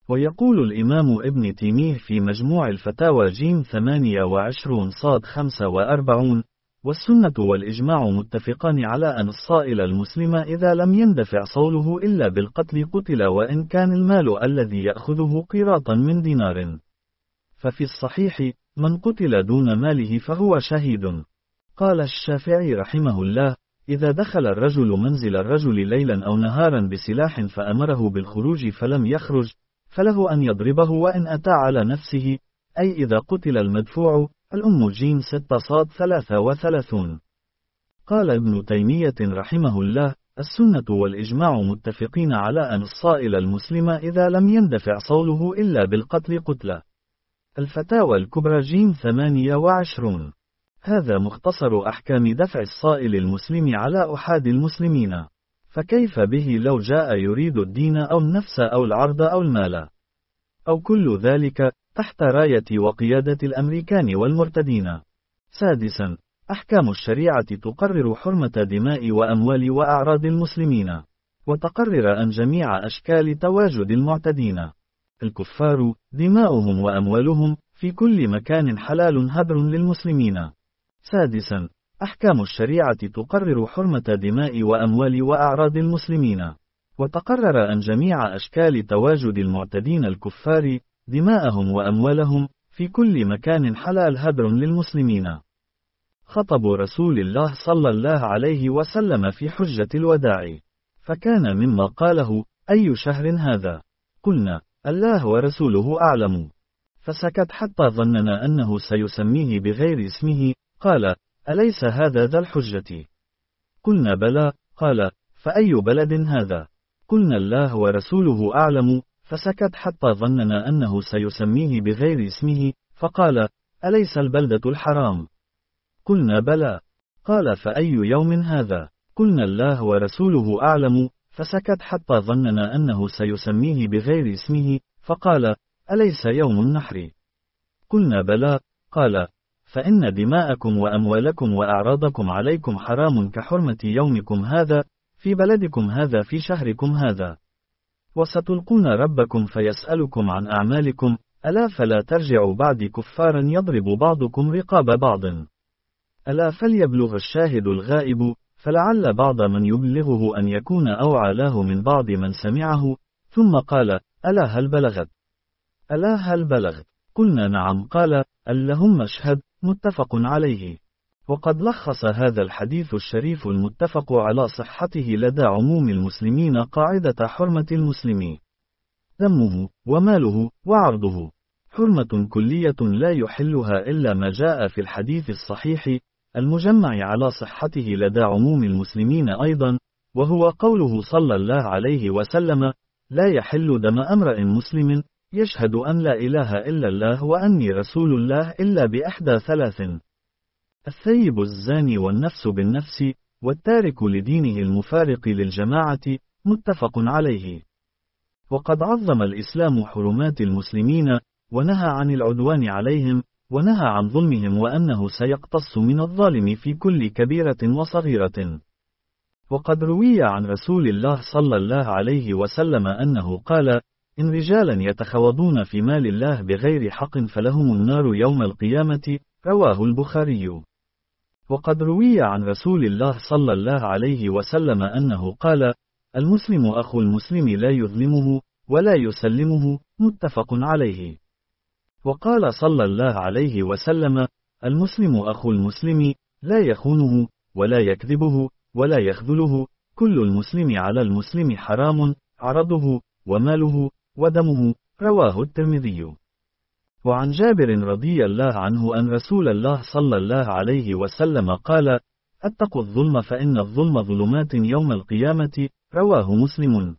ويقول الإمام ابن تيمية في مجموع الفتاوى جيم ثمانية وعشرون صاد خمسة وأربعون: والسنة والإجماع متفقان على أن الصائل المسلم إذا لم يندفع صوله إلا بالقتل قتل وإن كان المال الذي يأخذه قيراطا من دينار. ففي الصحيح: من قتل دون ماله فهو شهيد. قال الشافعي رحمه الله: إذا دخل الرجل منزل الرجل ليلا أو نهارا بسلاح فأمره بالخروج فلم يخرج، فله أن يضربه وإن أتى على نفسه، أي إذا قتل المدفوع. الأم جيم ستة صاد ثلاثة وثلاثون. قال ابن تيمية رحمه الله: السنة والإجماع متفقين على أن الصائل المسلم إذا لم يندفع صوله إلا بالقتل قتل. الفتاوى الكبرى جيم ثمانية وعشرون. هذا مختصر أحكام دفع الصائل المسلم على أحاد المسلمين. فكيف به لو جاء يريد الدين أو النفس أو العرض أو المال أو كل ذلك تحت راية وقيادة الأمريكان والمرتدين؟ سادسا: أحكام الشريعة تقرر حرمة دماء وأموال وأعراض المسلمين، وتقرر أن جميع أشكال تواجد المعتدين الكفار دماؤهم وأموالهم في كل مكان حلال هدر للمسلمين. سادسا: أحكام الشريعة تقرر حرمة دماء وأموال وأعراض المسلمين، وتقرر أن جميع أشكال تواجد المعتدين الكفار دماءهم وأموالهم في كل مكان حلال هدر للمسلمين. خطب رسول الله صلى الله عليه وسلم في حجة الوداع، فكان مما قاله: أي شهر هذا؟ قلنا: الله ورسوله أعلم. فسكت حتى ظننا أنه سيسميه بغير اسمه. قال: أليس هذا ذا الحجة؟ قلنا: بلى. قال: فأي بلد هذا؟ قلنا: الله ورسوله أعلم. فسكت حتى ظننا أنه سيسميه بغير اسمه، فقال: أليس البلدة الحرام؟ قلنا: بلى. قال: فأي يوم هذا؟ قلنا: الله ورسوله أعلم. فسكت حتى ظننا أنه سيسميه بغير اسمه، فقال: أليس يوم النحر؟ قلنا: بلى. قال: فإن دماءكم وأموالكم وأعراضكم عليكم حرام كحرمة يومكم هذا في بلدكم هذا في شهركم هذا. وستلقون ربكم فيسألكم عن أعمالكم، ألا فلا ترجعوا بعد كفارا يضرب بعضكم رقاب بعض. ألا فليبلغ الشاهد الغائب، فلعل بعض من يبلغه أن يكون أوعى له من بعض من سمعه. ثم قال: ألا هل بلغت؟ ألا هل بلغت؟ قلنا: نعم. قال: اللهم اشهد. متفق عليه. وقد لخص هذا الحديث الشريف المتفق على صحته لدى عموم المسلمين قاعدة حرمة المسلم دمه وماله وعرضه حرمة كلية لا يحلها إلا ما جاء في الحديث الصحيح المجمع على صحته لدى عموم المسلمين أيضا، وهو قوله صلى الله عليه وسلم: لا يحل دم امرئ مسلم يشهد أن لا إله إلا الله وأني رسول الله إلا بإحدى ثلاث: الثيب الزاني والنفس بالنفس والتارك لدينه المفارق للجماعة. متفق عليه. وقد عظم الإسلام حرمات المسلمين، ونهى عن العدوان عليهم، ونهى عن ظلمهم، وأنه سيقتص من الظالم في كل كبيرة وصغيرة. وقد روي عن رسول الله صلى الله عليه وسلم أنه قال: إن رجالا يتخوضون في مال الله بغير حق فلهم النار يوم القيامة. رواه البخاري. وقد روي عن رسول الله صلى الله عليه وسلم أنه قال: المسلم أخو المسلم لا يظلمه ولا يسلمه. متفق عليه. وقال صلى الله عليه وسلم: المسلم أخو المسلم لا يخونه ولا يكذبه ولا يخذله. كل المسلم على المسلم حرام، عرضه وماله ودمه. رواه الترمذي. وعن جابر رضي الله عنه أن رسول الله صلى الله عليه وسلم قال: اتقوا الظلم فإن الظلم ظلمات يوم القيامة. رواه مسلم.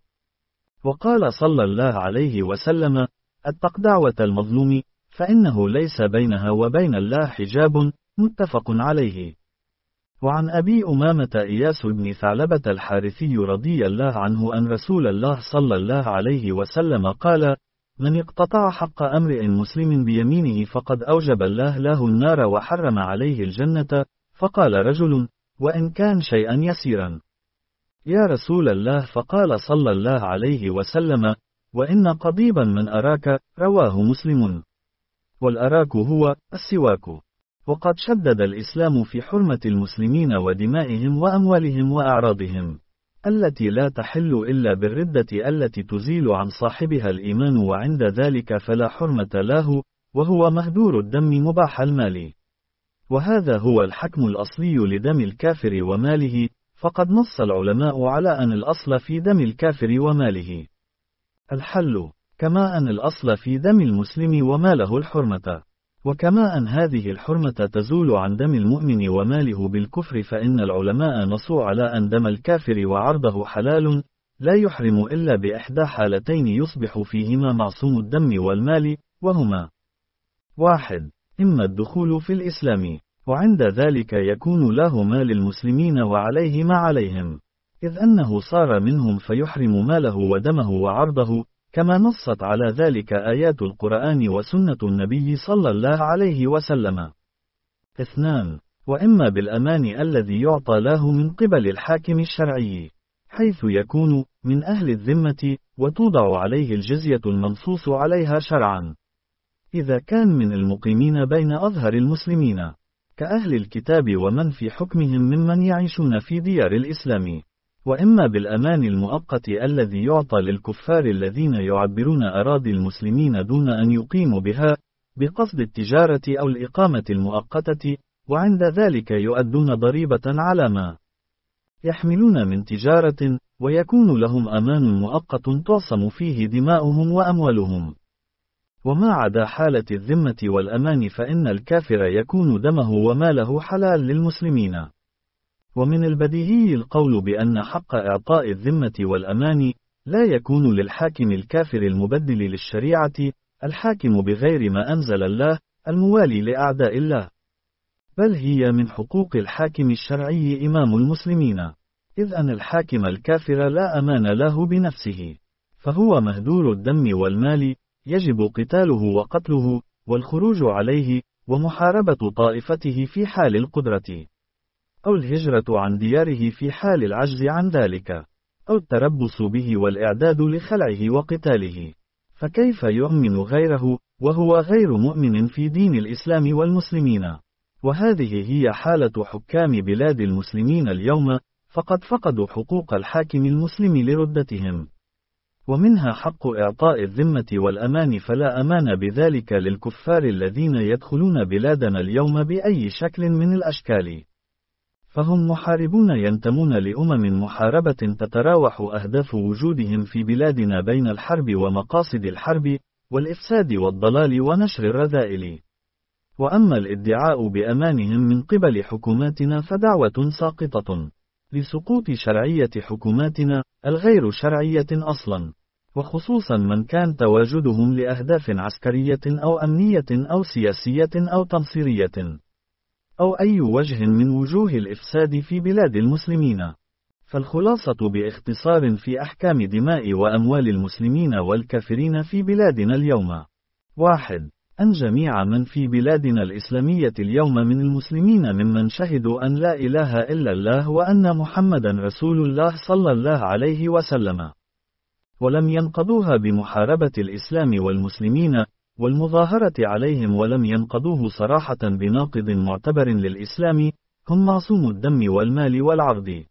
وقال صلى الله عليه وسلم: اتق دعوة المظلوم فإنه ليس بينها وبين الله حجاب. متفق عليه. وعن أبي أمامة إياس بن ثعلبة الحارثي رضي الله عنه أن رسول الله صلى الله عليه وسلم قال: من اقتطع حق امرئ مسلم بيمينه فقد أوجب الله له النار وحرم عليه الجنة. فقال رجل: وإن كان شيئا يسيرا يا رسول الله؟ فقال صلى الله عليه وسلم: وإن قضيبا من أراك، رواه مسلم. والأراك هو السواك. وقد شدد الإسلام في حرمة المسلمين ودمائهم وأموالهم وأعراضهم، التي لا تحل إلا بالردة التي تزيل عن صاحبها الإيمان، وعند ذلك فلا حرمة له، وهو مهدور الدم مباح المال. وهذا هو الحكم الأصلي لدم الكافر وماله، فقد نص العلماء على أن الأصل في دم الكافر وماله الحل، كما أن الأصل في دم المسلم وماله الحرمة. وكما أن هذه الحرمة تزول عن دم المؤمن وماله بالكفر، فإن العلماء نصوا على أن دم الكافر وعرضه حلال، لا يحرم إلا بإحدى حالتين يصبح فيهما معصوم الدم والمال، وهما: واحد، إما الدخول في الإسلام، وعند ذلك يكون له مال المسلمين وعليه ما عليهم، إذ أنه صار منهم فيحرم ماله ودمه وعرضه، كما نصت على ذلك آيات القرآن وسنة النبي صلى الله عليه وسلم. اثنان، وإما بالأمان الذي يعطى له من قبل الحاكم الشرعي، حيث يكون من أهل الذمة، وتوضع عليه الجزية المنصوص عليها شرعا، إذا كان من المقيمين بين أظهر المسلمين، كأهل الكتاب ومن في حكمهم ممن يعيشون في ديار الإسلام. وإما بالأمان المؤقت الذي يعطى للكفار الذين يعبرون أراضي المسلمين دون أن يقيموا بها، بقصد التجارة أو الإقامة المؤقتة، وعند ذلك يؤدون ضريبة على ما يحملون من تجارة، ويكون لهم أمان مؤقت تعصم فيه دماؤهم وأموالهم. وما عدا حالة الذمة والأمان فإن الكافر يكون دمه وماله حلال للمسلمين. ومن البديهي القول بأن حق إعطاء الذمة والأمان لا يكون للحاكم الكافر المبدل للشريعة، الحاكم بغير ما أنزل الله، الموالي لأعداء الله، بل هي من حقوق الحاكم الشرعي إمام المسلمين، إذ أن الحاكم الكافر لا أمان له بنفسه، فهو مهدور الدم والمال، يجب قتاله وقتله، والخروج عليه، ومحاربة طائفته في حال القدرة، أو الهجرة عن دياره في حال العجز عن ذلك، أو التربص به والإعداد لخلعه وقتاله. فكيف يؤمن غيره، وهو غير مؤمن في دين الإسلام والمسلمين؟ وهذه هي حالة حكام بلاد المسلمين اليوم، فقد فقدوا حقوق الحاكم المسلم لردتهم. ومنها حق إعطاء الذمة والأمان، فلا أمان بذلك للكفار الذين يدخلون بلادنا اليوم بأي شكل من الأشكال، فهم محاربون ينتمون لأمم محاربة تتراوح أهداف وجودهم في بلادنا بين الحرب ومقاصد الحرب، والإفساد والضلال ونشر الرذائل. وأما الادعاء بأمانهم من قبل حكوماتنا فدعوة ساقطة لسقوط شرعية حكوماتنا الغير شرعية أصلا، وخصوصا من كان تواجدهم لأهداف عسكرية أو أمنية أو سياسية أو تنصيرية، أو أي وجه من وجوه الإفساد في بلاد المسلمين. فالخلاصة باختصار في أحكام دماء وأموال المسلمين والكافرين في بلادنا اليوم: واحد، أن جميع من في بلادنا الإسلامية اليوم من المسلمين ممن شهدوا أن لا إله إلا الله وأن محمدا رسول الله صلى الله عليه وسلم، ولم ينقضوها بمحاربة الإسلام والمسلمين والمظاهرة عليهم، ولم ينقضوه صراحة بناقض معتبر للإسلام، هم معصوم الدم والمال والعرض،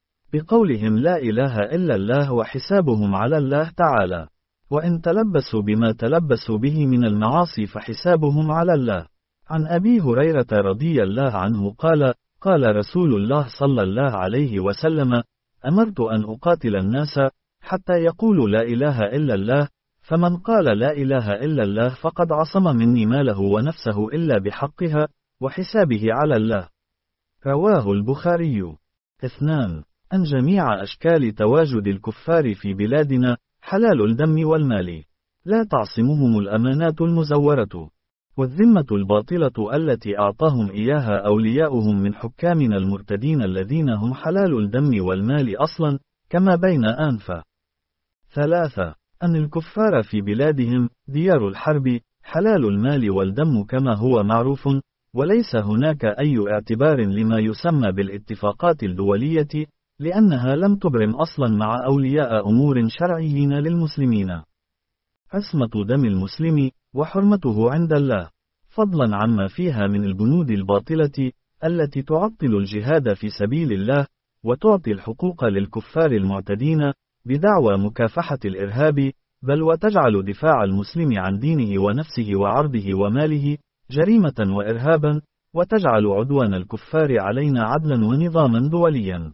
بقولهم لا إله إلا الله وحسابهم على الله تعالى، وإن تلبسوا بما تلبسوا به من المعاصي فحسابهم على الله. عن أبي هريرة رضي الله عنه قال: قال رسول الله صلى الله عليه وسلم: أمرت أن أقاتل الناس حتى يقولوا لا إله إلا الله، فمن قال لا إله إلا الله فقد عصم مني ماله ونفسه إلا بحقها، وحسابه على الله. رواه البخاري. اثنان، أن جميع أشكال تواجد الكفار في بلادنا حلال الدم والمال، لا تعصمهم الأمانات المزورة والذمة الباطلة التي أعطاهم إياها أولياؤهم من حكامنا المرتدين الذين هم حلال الدم والمال أصلا، كما بين أنف. ثلاثة، أن الكفار في بلادهم ديار الحرب حلال المال والدم كما هو معروف، وليس هناك أي اعتبار لما يسمى بالاتفاقات الدولية، لأنها لم تبرم أصلا مع أولياء أمور شرعيين للمسلمين. عصمة دم المسلم وحرمته عند الله، فضلا عما فيها من البنود الباطلة التي تعطل الجهاد في سبيل الله، وتعطي الحقوق للكفار المعتدين بدعوى مكافحة الإرهاب، بل وتجعل دفاع المسلم عن دينه ونفسه وعرضه وماله جريمة وإرهابا، وتجعل عدوان الكفار علينا عدلا ونظاما دوليا.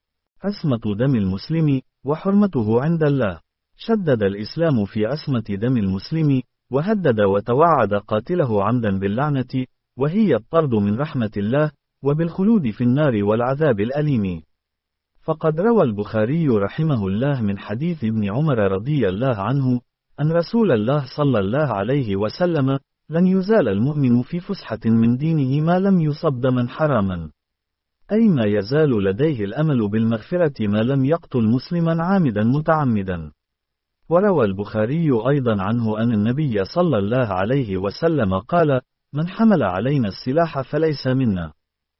عصمة دم المسلم وحرمته عند الله. شدد الإسلام في عصمة دم المسلم، وهدد وتوعد قاتله عمدا باللعنة، وهي الطرد من رحمة الله، وبالخلود في النار والعذاب الأليم. فقد روى البخاري رحمه الله من حديث ابن عمر رضي الله عنه أن رسول الله صلى الله عليه وسلم: لن يزال المؤمن في فسحة من دينه ما لم يصب دما حراما، أي ما يزال لديه الأمل بالمغفرة ما لم يقتل مسلما عامدا متعمدا. وروى البخاري أيضا عنه أن النبي صلى الله عليه وسلم قال: من حمل علينا السلاح فليس منا.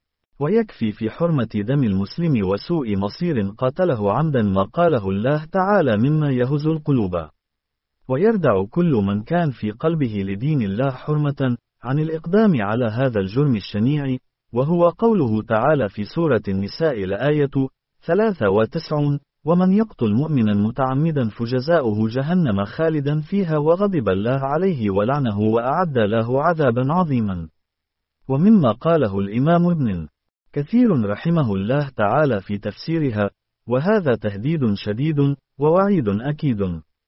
ويكفي في حرمة دم المسلم وسوء مصير قاتله عمدا ما قاله الله تعالى مما يهز القلوب، ويردع كل من كان في قلبه لدين الله حرمة عن الإقدام على هذا الجرم الشنيع، وهو قوله تعالى في سورة النساء الآية ثلاثة وتسعون: ومن يقتل مؤمنا متعمدا فجزاؤه جهنم خالدا فيها وغضب الله عليه ولعنه وأعد له عذابا عظيما. ومما قاله الإمام ابن كثير رحمه الله تعالى في تفسيرها: وهذا تهديد شديد ووعيد أكيد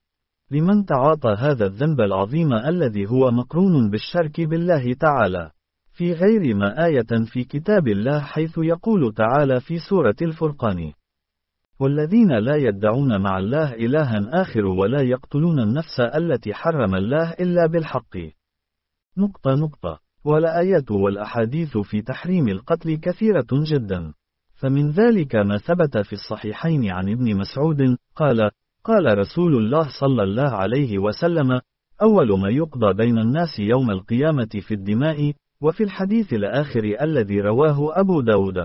لمن تعاطى هذا الذنب العظيم الذي هو مقرون بالشرك بالله تعالى، في غير ما آية في كتاب الله حيث يقول تعالى في سورة الفرقان: والذين لا يدعون مع الله إلها آخر ولا يقتلون النفس التي حرم الله إلا بالحق. نقطة نقطة. والآيات والأحاديث في تحريم القتل كثيرة جدا، فمن ذلك ما ثبت في الصحيحين عن ابن مسعود قال: قال رسول الله صلى الله عليه وسلم: أول ما يقضى بين الناس يوم القيامة في الدماء. وفي الحديث الآخر الذي رواه أبو داود.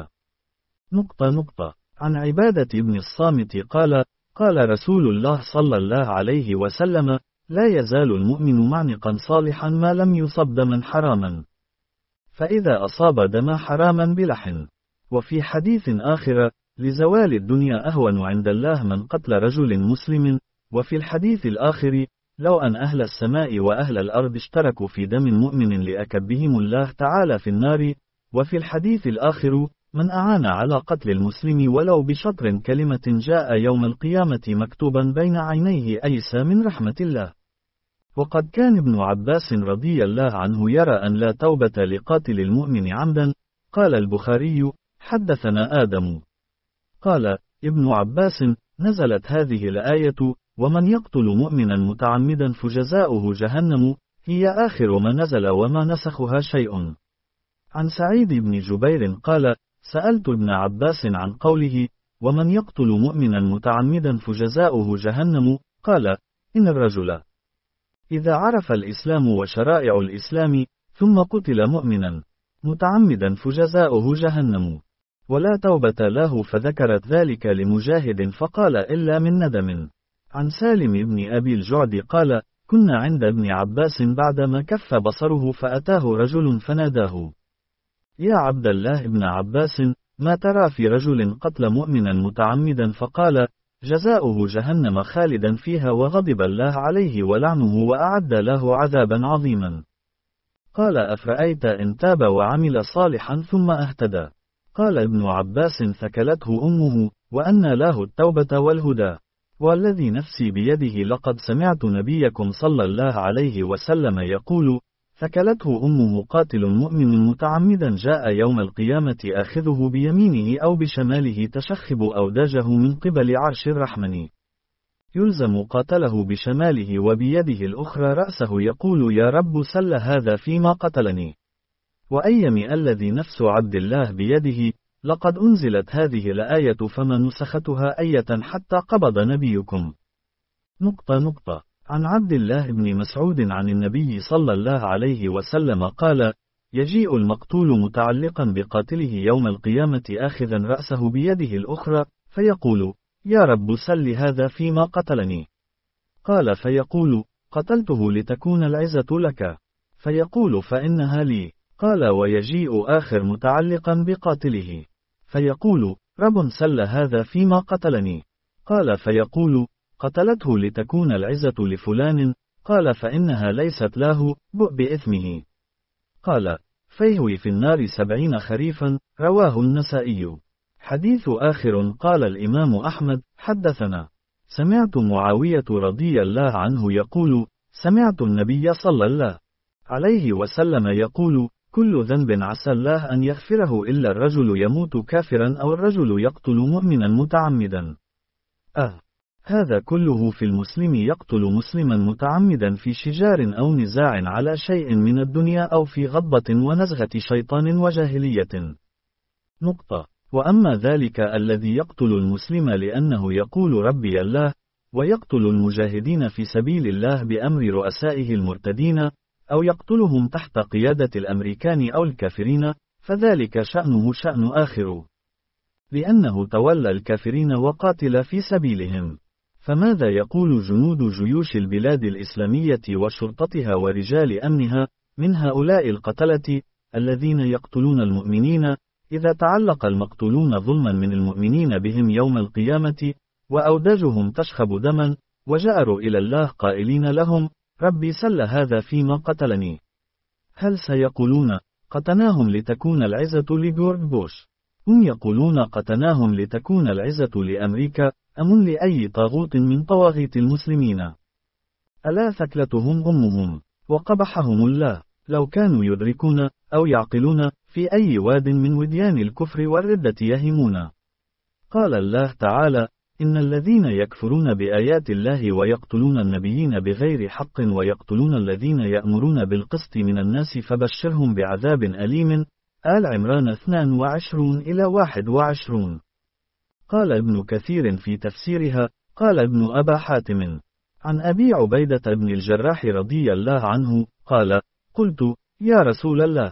نقطة نقطة. عن عبادة بن الصامت قال: قال رسول الله صلى الله عليه وسلم: لا يزال المؤمن معنقا صالحا ما لم يصب دما حراما، فإذا أصاب دما حراما بلحن. وفي حديث آخر: لزوال الدنيا أهون عند الله من قتل رجل مسلم. وفي الحديث الآخر: لو أن أهل السماء وأهل الأرض اشتركوا في دم مؤمن لأكبهم الله تعالى في النار. وفي الحديث الآخر: من أعان على قتل المسلم ولو بشطر كلمة جاء يوم القيامة مكتوبا بين عينيه أيسى من رحمة الله. وقد كان ابن عباس رضي الله عنه يرى أن لا توبة لقاتل المؤمن عمدا. قال البخاري: حدثنا آدم قال ابن عباس: نزلت هذه الآية: ومن يقتل مؤمنا متعمدا فجزاؤه جهنم، هي آخر ما نزل وما نسخها شيء. عن سعيد بن جبير قال: سألت ابن عباس عن قوله: ومن يقتل مؤمنا متعمدا فجزاؤه جهنم، قال: إن الرجل إذا عرف الإسلام وشرائع الإسلام ثم قتل مؤمنا متعمدا فجزاؤه جهنم، ولا توبة له. فذكرت ذلك لمجاهد فقال: إلا من ندم. عن سالم بن أبي الجعد قال: كنا عند ابن عباس بعدما كف بصره فأتاه رجل فناداه: يا عبد الله ابن عباس، ما ترى في رجل قتل مؤمنا متعمدا؟ فقال: جزاؤه جهنم خالدا فيها وغضب الله عليه ولعنه وأعد له عذابا عظيما. قال: أفرأيت إن تاب وعمل صالحا ثم اهتدى؟ قال ابن عباس: ثكلته أمه، وأنى له التوبة والهدى. والذي نفسي بيده لقد سمعت نبيكم صلى الله عليه وسلم يقول: ثكلته أمه قاتل مؤمن متعمدا جاء يوم القيامة آخذه بيمينه أو بشماله تشخب أوداجه من قبل عرش الرحمن، يلزم قاتله بشماله وبيده الأخرى رأسه يقول: يا رب سل هذا فيما قتلني. وأيم الذي نفس عبد الله بيده، لقد أنزلت هذه الآية فما نسختها أية حتى قبض نبيكم. نقطة نقطة. عن عبد الله بن مسعود عن النبي صلى الله عليه وسلم قال: يجيء المقتول متعلقا بقاتله يوم القيامة آخذا رأسه بيده الأخرى فيقول: يا رب سل هذا فيما قتلني. قال فيقول: قتلته لتكون العزة لك. فيقول فإنها لي. قال ويجيء آخر متعلقا بقاتله فيقول رب سل هذا فيما قتلني. قال فيقول قتلته لتكون العزة لفلان. قال فإنها ليست له بؤ بإثمه. قال فيهوي في النار سبعين خريفا. رواه النسائي. حديث آخر. قال الإمام أحمد حدثنا سمعت معاوية رضي الله عنه يقول سمعت النبي صلى الله عليه وسلم يقول كل ذنب عسى الله أن يغفره إلا الرجل يموت كافرا أو الرجل يقتل مؤمنا متعمدا. أه هذا كله في المسلم يقتل مسلما متعمدا في شجار أو نزاع على شيء من الدنيا أو في غضبة ونزغة شيطان وجاهلية. نقطة. وأما ذلك الذي يقتل المسلم لأنه يقول ربي الله ويقتل المجاهدين في سبيل الله بأمر رؤسائه المرتدين أو يقتلهم تحت قيادة الأمريكان أو الكافرين فذلك شأنه شأن آخر، لأنه تولى الكافرين وقاتل في سبيلهم. فماذا يقول جنود جيوش البلاد الإسلامية وشرطتها ورجال أمنها من هؤلاء القتلة الذين يقتلون المؤمنين إذا تعلق المقتولون ظلما من المؤمنين بهم يوم القيامة وأوداجهم تشخب دما وجأروا إلى الله قائلين لهم ربي سل هذا فيما قتلني؟ هل سيقولون قتناهم لتكون العزة لجورج بوش؟ هم يقولون قتناهم لتكون العزة لأمريكا أم لأي طاغوت من طواغيت المسلمين؟ ألا ثكلتهم أمهم وقبحهم الله لو كانوا يدركون أو يعقلون في أي واد من وديان الكفر والردة يهمون. قال الله تعالى إن الذين يكفرون بآيات الله ويقتلون النبيين بغير حق ويقتلون الذين يأمرون بالقسط من الناس فبشرهم بعذاب أليم. آل عمران اثنان وعشرون إلى واحد وعشرون. قال ابن كثير في تفسيرها قال ابن أبا حاتم عن أبي عبيدة بن الجراح رضي الله عنه قال قلت يا رسول الله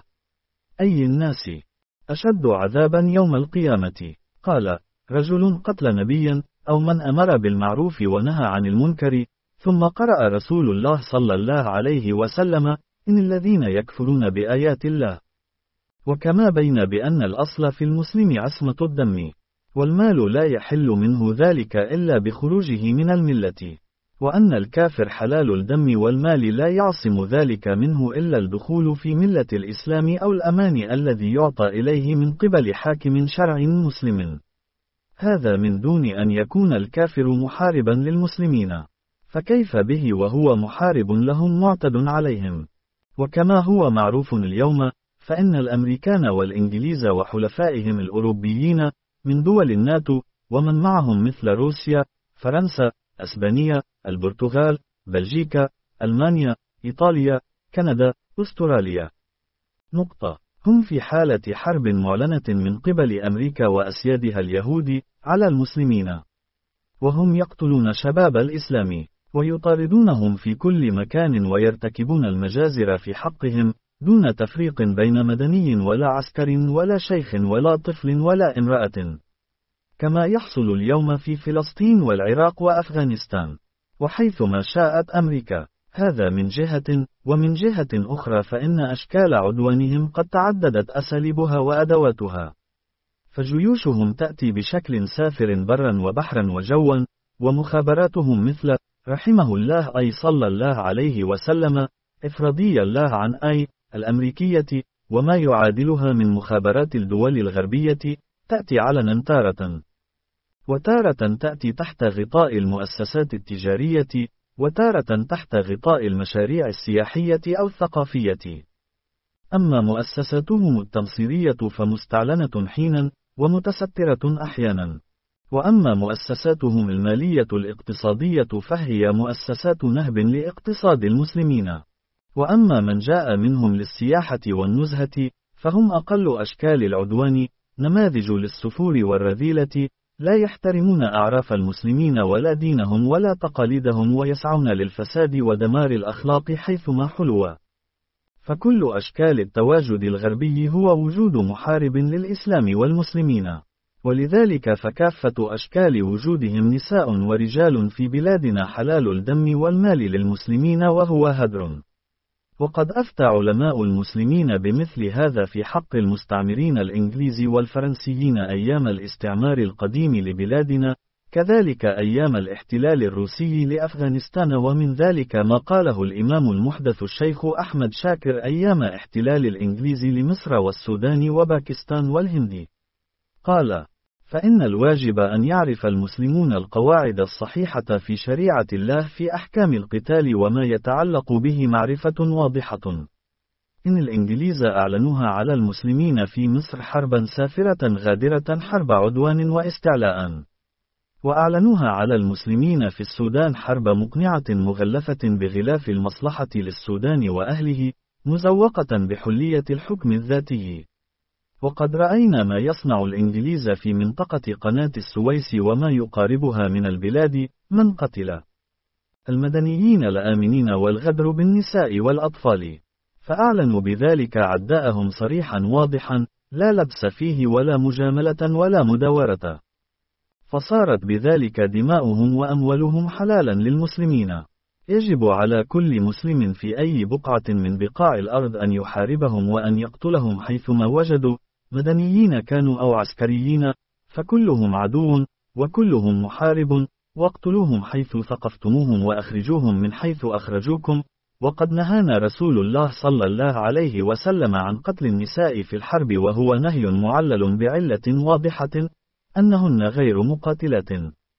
أي الناس أشد عذابا يوم القيامة؟ قال رجل قتل نبيا أو من أمر بالمعروف ونهى عن المنكر. ثم قرأ رسول الله صلى الله عليه وسلم إن الذين يكفرون بآيات الله. وكما بين بأن الأصل في المسلم عصمة الدم والمال لا يحل منه ذلك إلا بخروجه من الملة، وأن الكافر حلال الدم والمال لا يعصم ذلك منه إلا الدخول في ملة الإسلام أو الأمان الذي يعطى إليه من قبل حاكم شرعي مسلم، هذا من دون أن يكون الكافر محاربا للمسلمين، فكيف به وهو محارب لهم معتد عليهم؟ وكما هو معروف اليوم فإن الأمريكان والإنجليز وحلفائهم الأوروبيين من دول الناتو ومن معهم مثل روسيا، فرنسا، أسبانيا، البرتغال، بلجيكا، ألمانيا، إيطاليا، كندا، أستراليا. نقطة. هم في حالة حرب معلنة من قبل أمريكا وأسيادها اليهود على المسلمين، وهم يقتلون شباب الإسلام ويطاردونهم في كل مكان ويرتكبون المجازر في حقهم دون تفريق بين مدني ولا عسكر ولا شيخ ولا طفل ولا امرأة، كما يحصل اليوم في فلسطين والعراق وأفغانستان وحيثما شاءت أمريكا. هذا من جهة، ومن جهة أخرى فإن أشكال عدوانهم قد تعددت أساليبها وأدواتها، فجيوشهم تأتي بشكل سافر برا وبحرا وجوا، ومخابراتهم مثل رحمه الله أي صلى الله عليه وسلم إفرادي الله عن أي الأمريكية وما يعادلها من مخابرات الدول الغربية تأتي علنا تارة، وتارة تأتي تحت غطاء المؤسسات التجارية، وتارة تحت غطاء المشاريع السياحية أو الثقافية. أما مؤسساتهم التمصيرية فمستعلنة حينا ومتسترة أحيانا، وأما مؤسساتهم المالية الاقتصادية فهي مؤسسات نهب لاقتصاد المسلمين. وأما من جاء منهم للسياحة والنزهة فهم أقل أشكال العدوان، نماذج للسفور والرذيلة، لا يحترمون أعراف المسلمين ولا دينهم ولا تقاليدهم ويسعون للفساد ودمار الأخلاق حيثما حلوا. فكل أشكال التواجد الغربي هو وجود محارب للإسلام والمسلمين، ولذلك فكافة أشكال وجودهم نساء ورجال في بلادنا حلال الدم والمال للمسلمين وهو هدر. وقد أفتى علماء المسلمين بمثل هذا في حق المستعمرين الإنجليز والفرنسيين أيام الاستعمار القديم لبلادنا، كذلك أيام الاحتلال الروسي لأفغانستان، ومن ذلك ما قاله الإمام المحدث الشيخ أحمد شاكر أيام احتلال الإنجليز لمصر والسودان وباكستان والهند. قال: فإن الواجب أن يعرف المسلمون القواعد الصحيحة في شريعة الله في أحكام القتال وما يتعلق به معرفة واضحة. إن الإنجليز أعلنوها على المسلمين في مصر حربا سافرة غادرة، حرب عدوان واستعلاء. وأعلنوها على المسلمين في السودان حرب مقنعة مغلفة بغلاف المصلحة للسودان وأهله، مزوقة بحلية الحكم الذاتي. وقد رأينا ما يصنع الإنجليز في منطقة قناة السويس وما يقاربها من البلاد، من قتل المدنيين الآمنين والغدر بالنساء والأطفال، فأعلنوا بذلك عداءهم صريحا واضحا، لا لبس فيه ولا مجاملة ولا مداورة. فصارت بذلك دماؤهم وأموالهم حلالا للمسلمين. يجب على كل مسلم في أي بقعة من بقاع الأرض أن يحاربهم وأن يقتلهم حيثما وجدوا، مدنيين كانوا أو عسكريين، فكلهم عدو وكلهم محارب، واقتلوهم حيث ثقفتموهم وأخرجوهم من حيث أخرجوكم. وقد نهانا رسول الله صلى الله عليه وسلم عن قتل النساء في الحرب، وهو نهي معلل بعلة واضحة أنهن غير مقاتلات.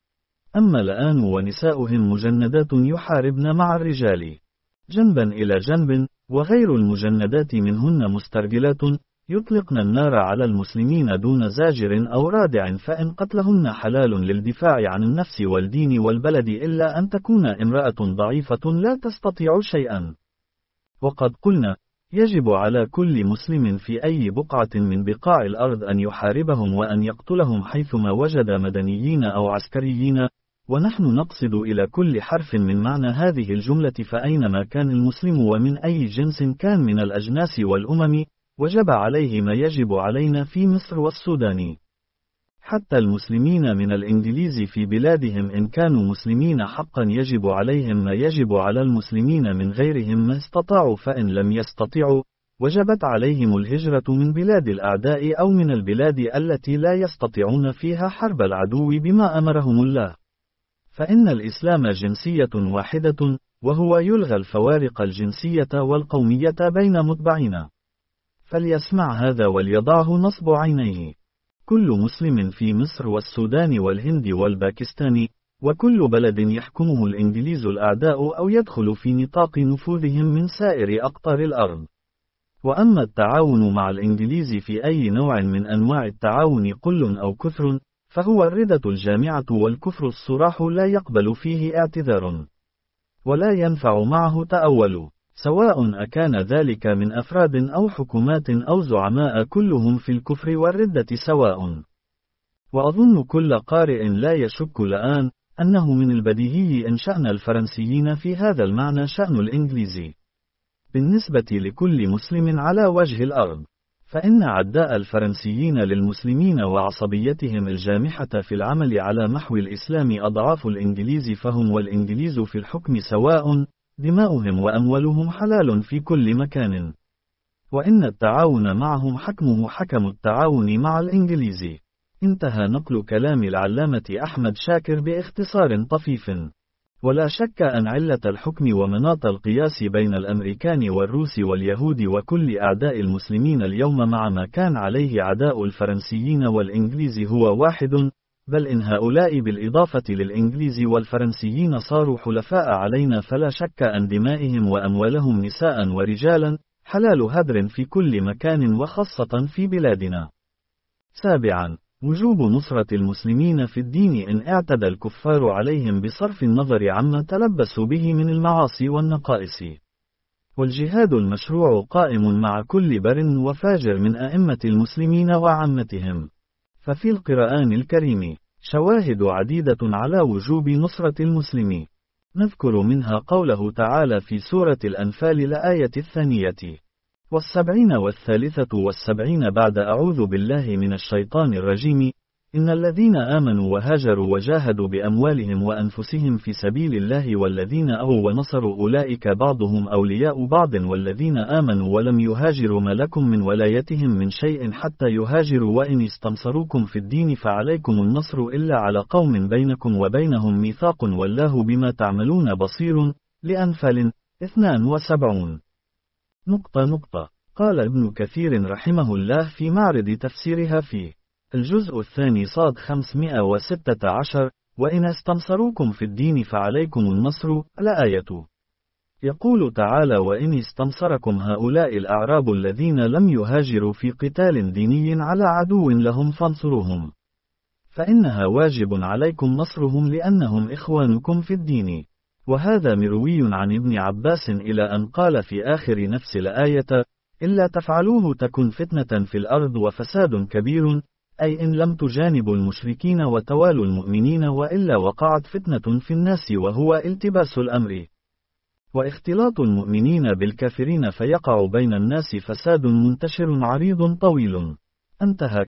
أما الآن ونساؤهم مجندات يحاربن مع الرجال جنبا إلى جنب، وغير المجندات منهن مسترجلات يطلقن النار على المسلمين دون زاجر أو رادع، فإن قتلهن حلال للدفاع عن النفس والدين والبلد، إلا أن تكون امرأة ضعيفة لا تستطيع شيئا. وقد قلنا: يجب على كل مسلم في أي بقعة من بقاع الأرض أن يحاربهم وأن يقتلهم حيثما وجد مدنيين أو عسكريين. ونحن نقصد إلى كل حرف من معنى هذه الجملة، فأينما كان المسلم ومن أي جنس كان من الأجناس والأمم، وجب عليه ما يجب علينا في مصر والسودان. حتى المسلمين من الإنجليز في بلادهم إن كانوا مسلمين حقا يجب عليهم ما يجب على المسلمين من غيرهم ما استطاعوا، فإن لم يستطيعوا وجبت عليهم الهجرة من بلاد الأعداء أو من البلاد التي لا يستطيعون فيها حرب العدو بما أمرهم الله. فإن الإسلام جنسية واحدة، وهو يلغى الفوارق الجنسية والقومية بين متبعين. فليسمع هذا وليضعه نصب عينيه كل مسلم في مصر والسودان والهند والباكستان، وكل بلد يحكمه الإنجليز الأعداء أو يدخل في نطاق نفوذهم من سائر أقطار الأرض. وأما التعاون مع الإنجليز في أي نوع من أنواع التعاون، قل أو كثر، فهو الردة الجامعة والكفر الصراح، لا يقبل فيه اعتذار ولا ينفع معه تأول، سواء أكان ذلك من أفراد أو حكومات أو زعماء، كلهم في الكفر والردة سواء. وأظن كل قارئ لا يشك الآن أنه من البديهي أن شأن الفرنسيين في هذا المعنى شأن الإنجليزي بالنسبة لكل مسلم على وجه الأرض. فإن عداء الفرنسيين للمسلمين وعصبيتهم الجامحة في العمل على محو الإسلام أضعاف الإنجليز، فهم والإنجليز في الحكم سواء، دماؤهم وأموالهم حلال في كل مكان. وإن التعاون معهم حكمه حكم التعاون مع الإنجليز. انتهى نقل كلام العلامة أحمد شاكر باختصار طفيف. ولا شك أن علة الحكم ومناط القياس بين الأمريكان والروس واليهود وكل أعداء المسلمين اليوم مع ما كان عليه عداء الفرنسيين والإنجليز هو واحد، بل إن هؤلاء بالإضافة للإنجليز والفرنسيين صاروا حلفاء علينا، فلا شك أن دمائهم وأموالهم نساء ورجالا حلال هدر في كل مكان وخاصة في بلادنا. سابعا، وجوب نصرة المسلمين في الدين إن اعتدى الكفار عليهم بصرف النظر عما تلبسوا به من المعاصي والنقائص. والجهاد المشروع قائم مع كل بر وفاجر من أئمة المسلمين وعامتهم. ففي القرآن الكريم شواهد عديدة على وجوب نصرة المسلم. نذكر منها قوله تعالى في سورة الأنفال الآية الثانية والسبعين والثالثة والسبعين بعد أعوذ بالله من الشيطان الرجيم: إن الذين آمنوا وهاجروا وجاهدوا بأموالهم وأنفسهم في سبيل الله والذين أووا ونصروا أولئك بعضهم أولياء بعض والذين آمنوا ولم يهاجروا ما لكم من ولايتهم من شيء حتى يهاجروا وإن استنصروكم في الدين فعليكم النصر إلا على قوم بينكم وبينهم ميثاق والله بما تعملون بصير. لأنفال اثنان وسبعون. نقطة نقطة. قال ابن كثير رحمه الله في معرض تفسيرها فيه الجزء الثاني صاد خمسمائة وستة عشر: وإن استنصروكم في الدين فعليكم النصر. الآية. يقول تعالى: وإن استنصركم هؤلاء الأعراب الذين لم يهاجروا في قتال ديني على عدو لهم فانصروهم، فإنها واجب عليكم نصرهم لأنهم إخوانكم في الدين. وهذا مروي عن ابن عباس إلى أن قال في آخر نفس الآية: إلا تفعلوه تكن فتنة في الأرض وفساد كبير، أي إن لم تجانبوا المشركين وتوالوا المؤمنين وإلا وقعت فتنة في الناس وهو التباس الأمر واختلاط المؤمنين بالكافرين فيقع بين الناس فساد منتشر عريض طويل. انتهى.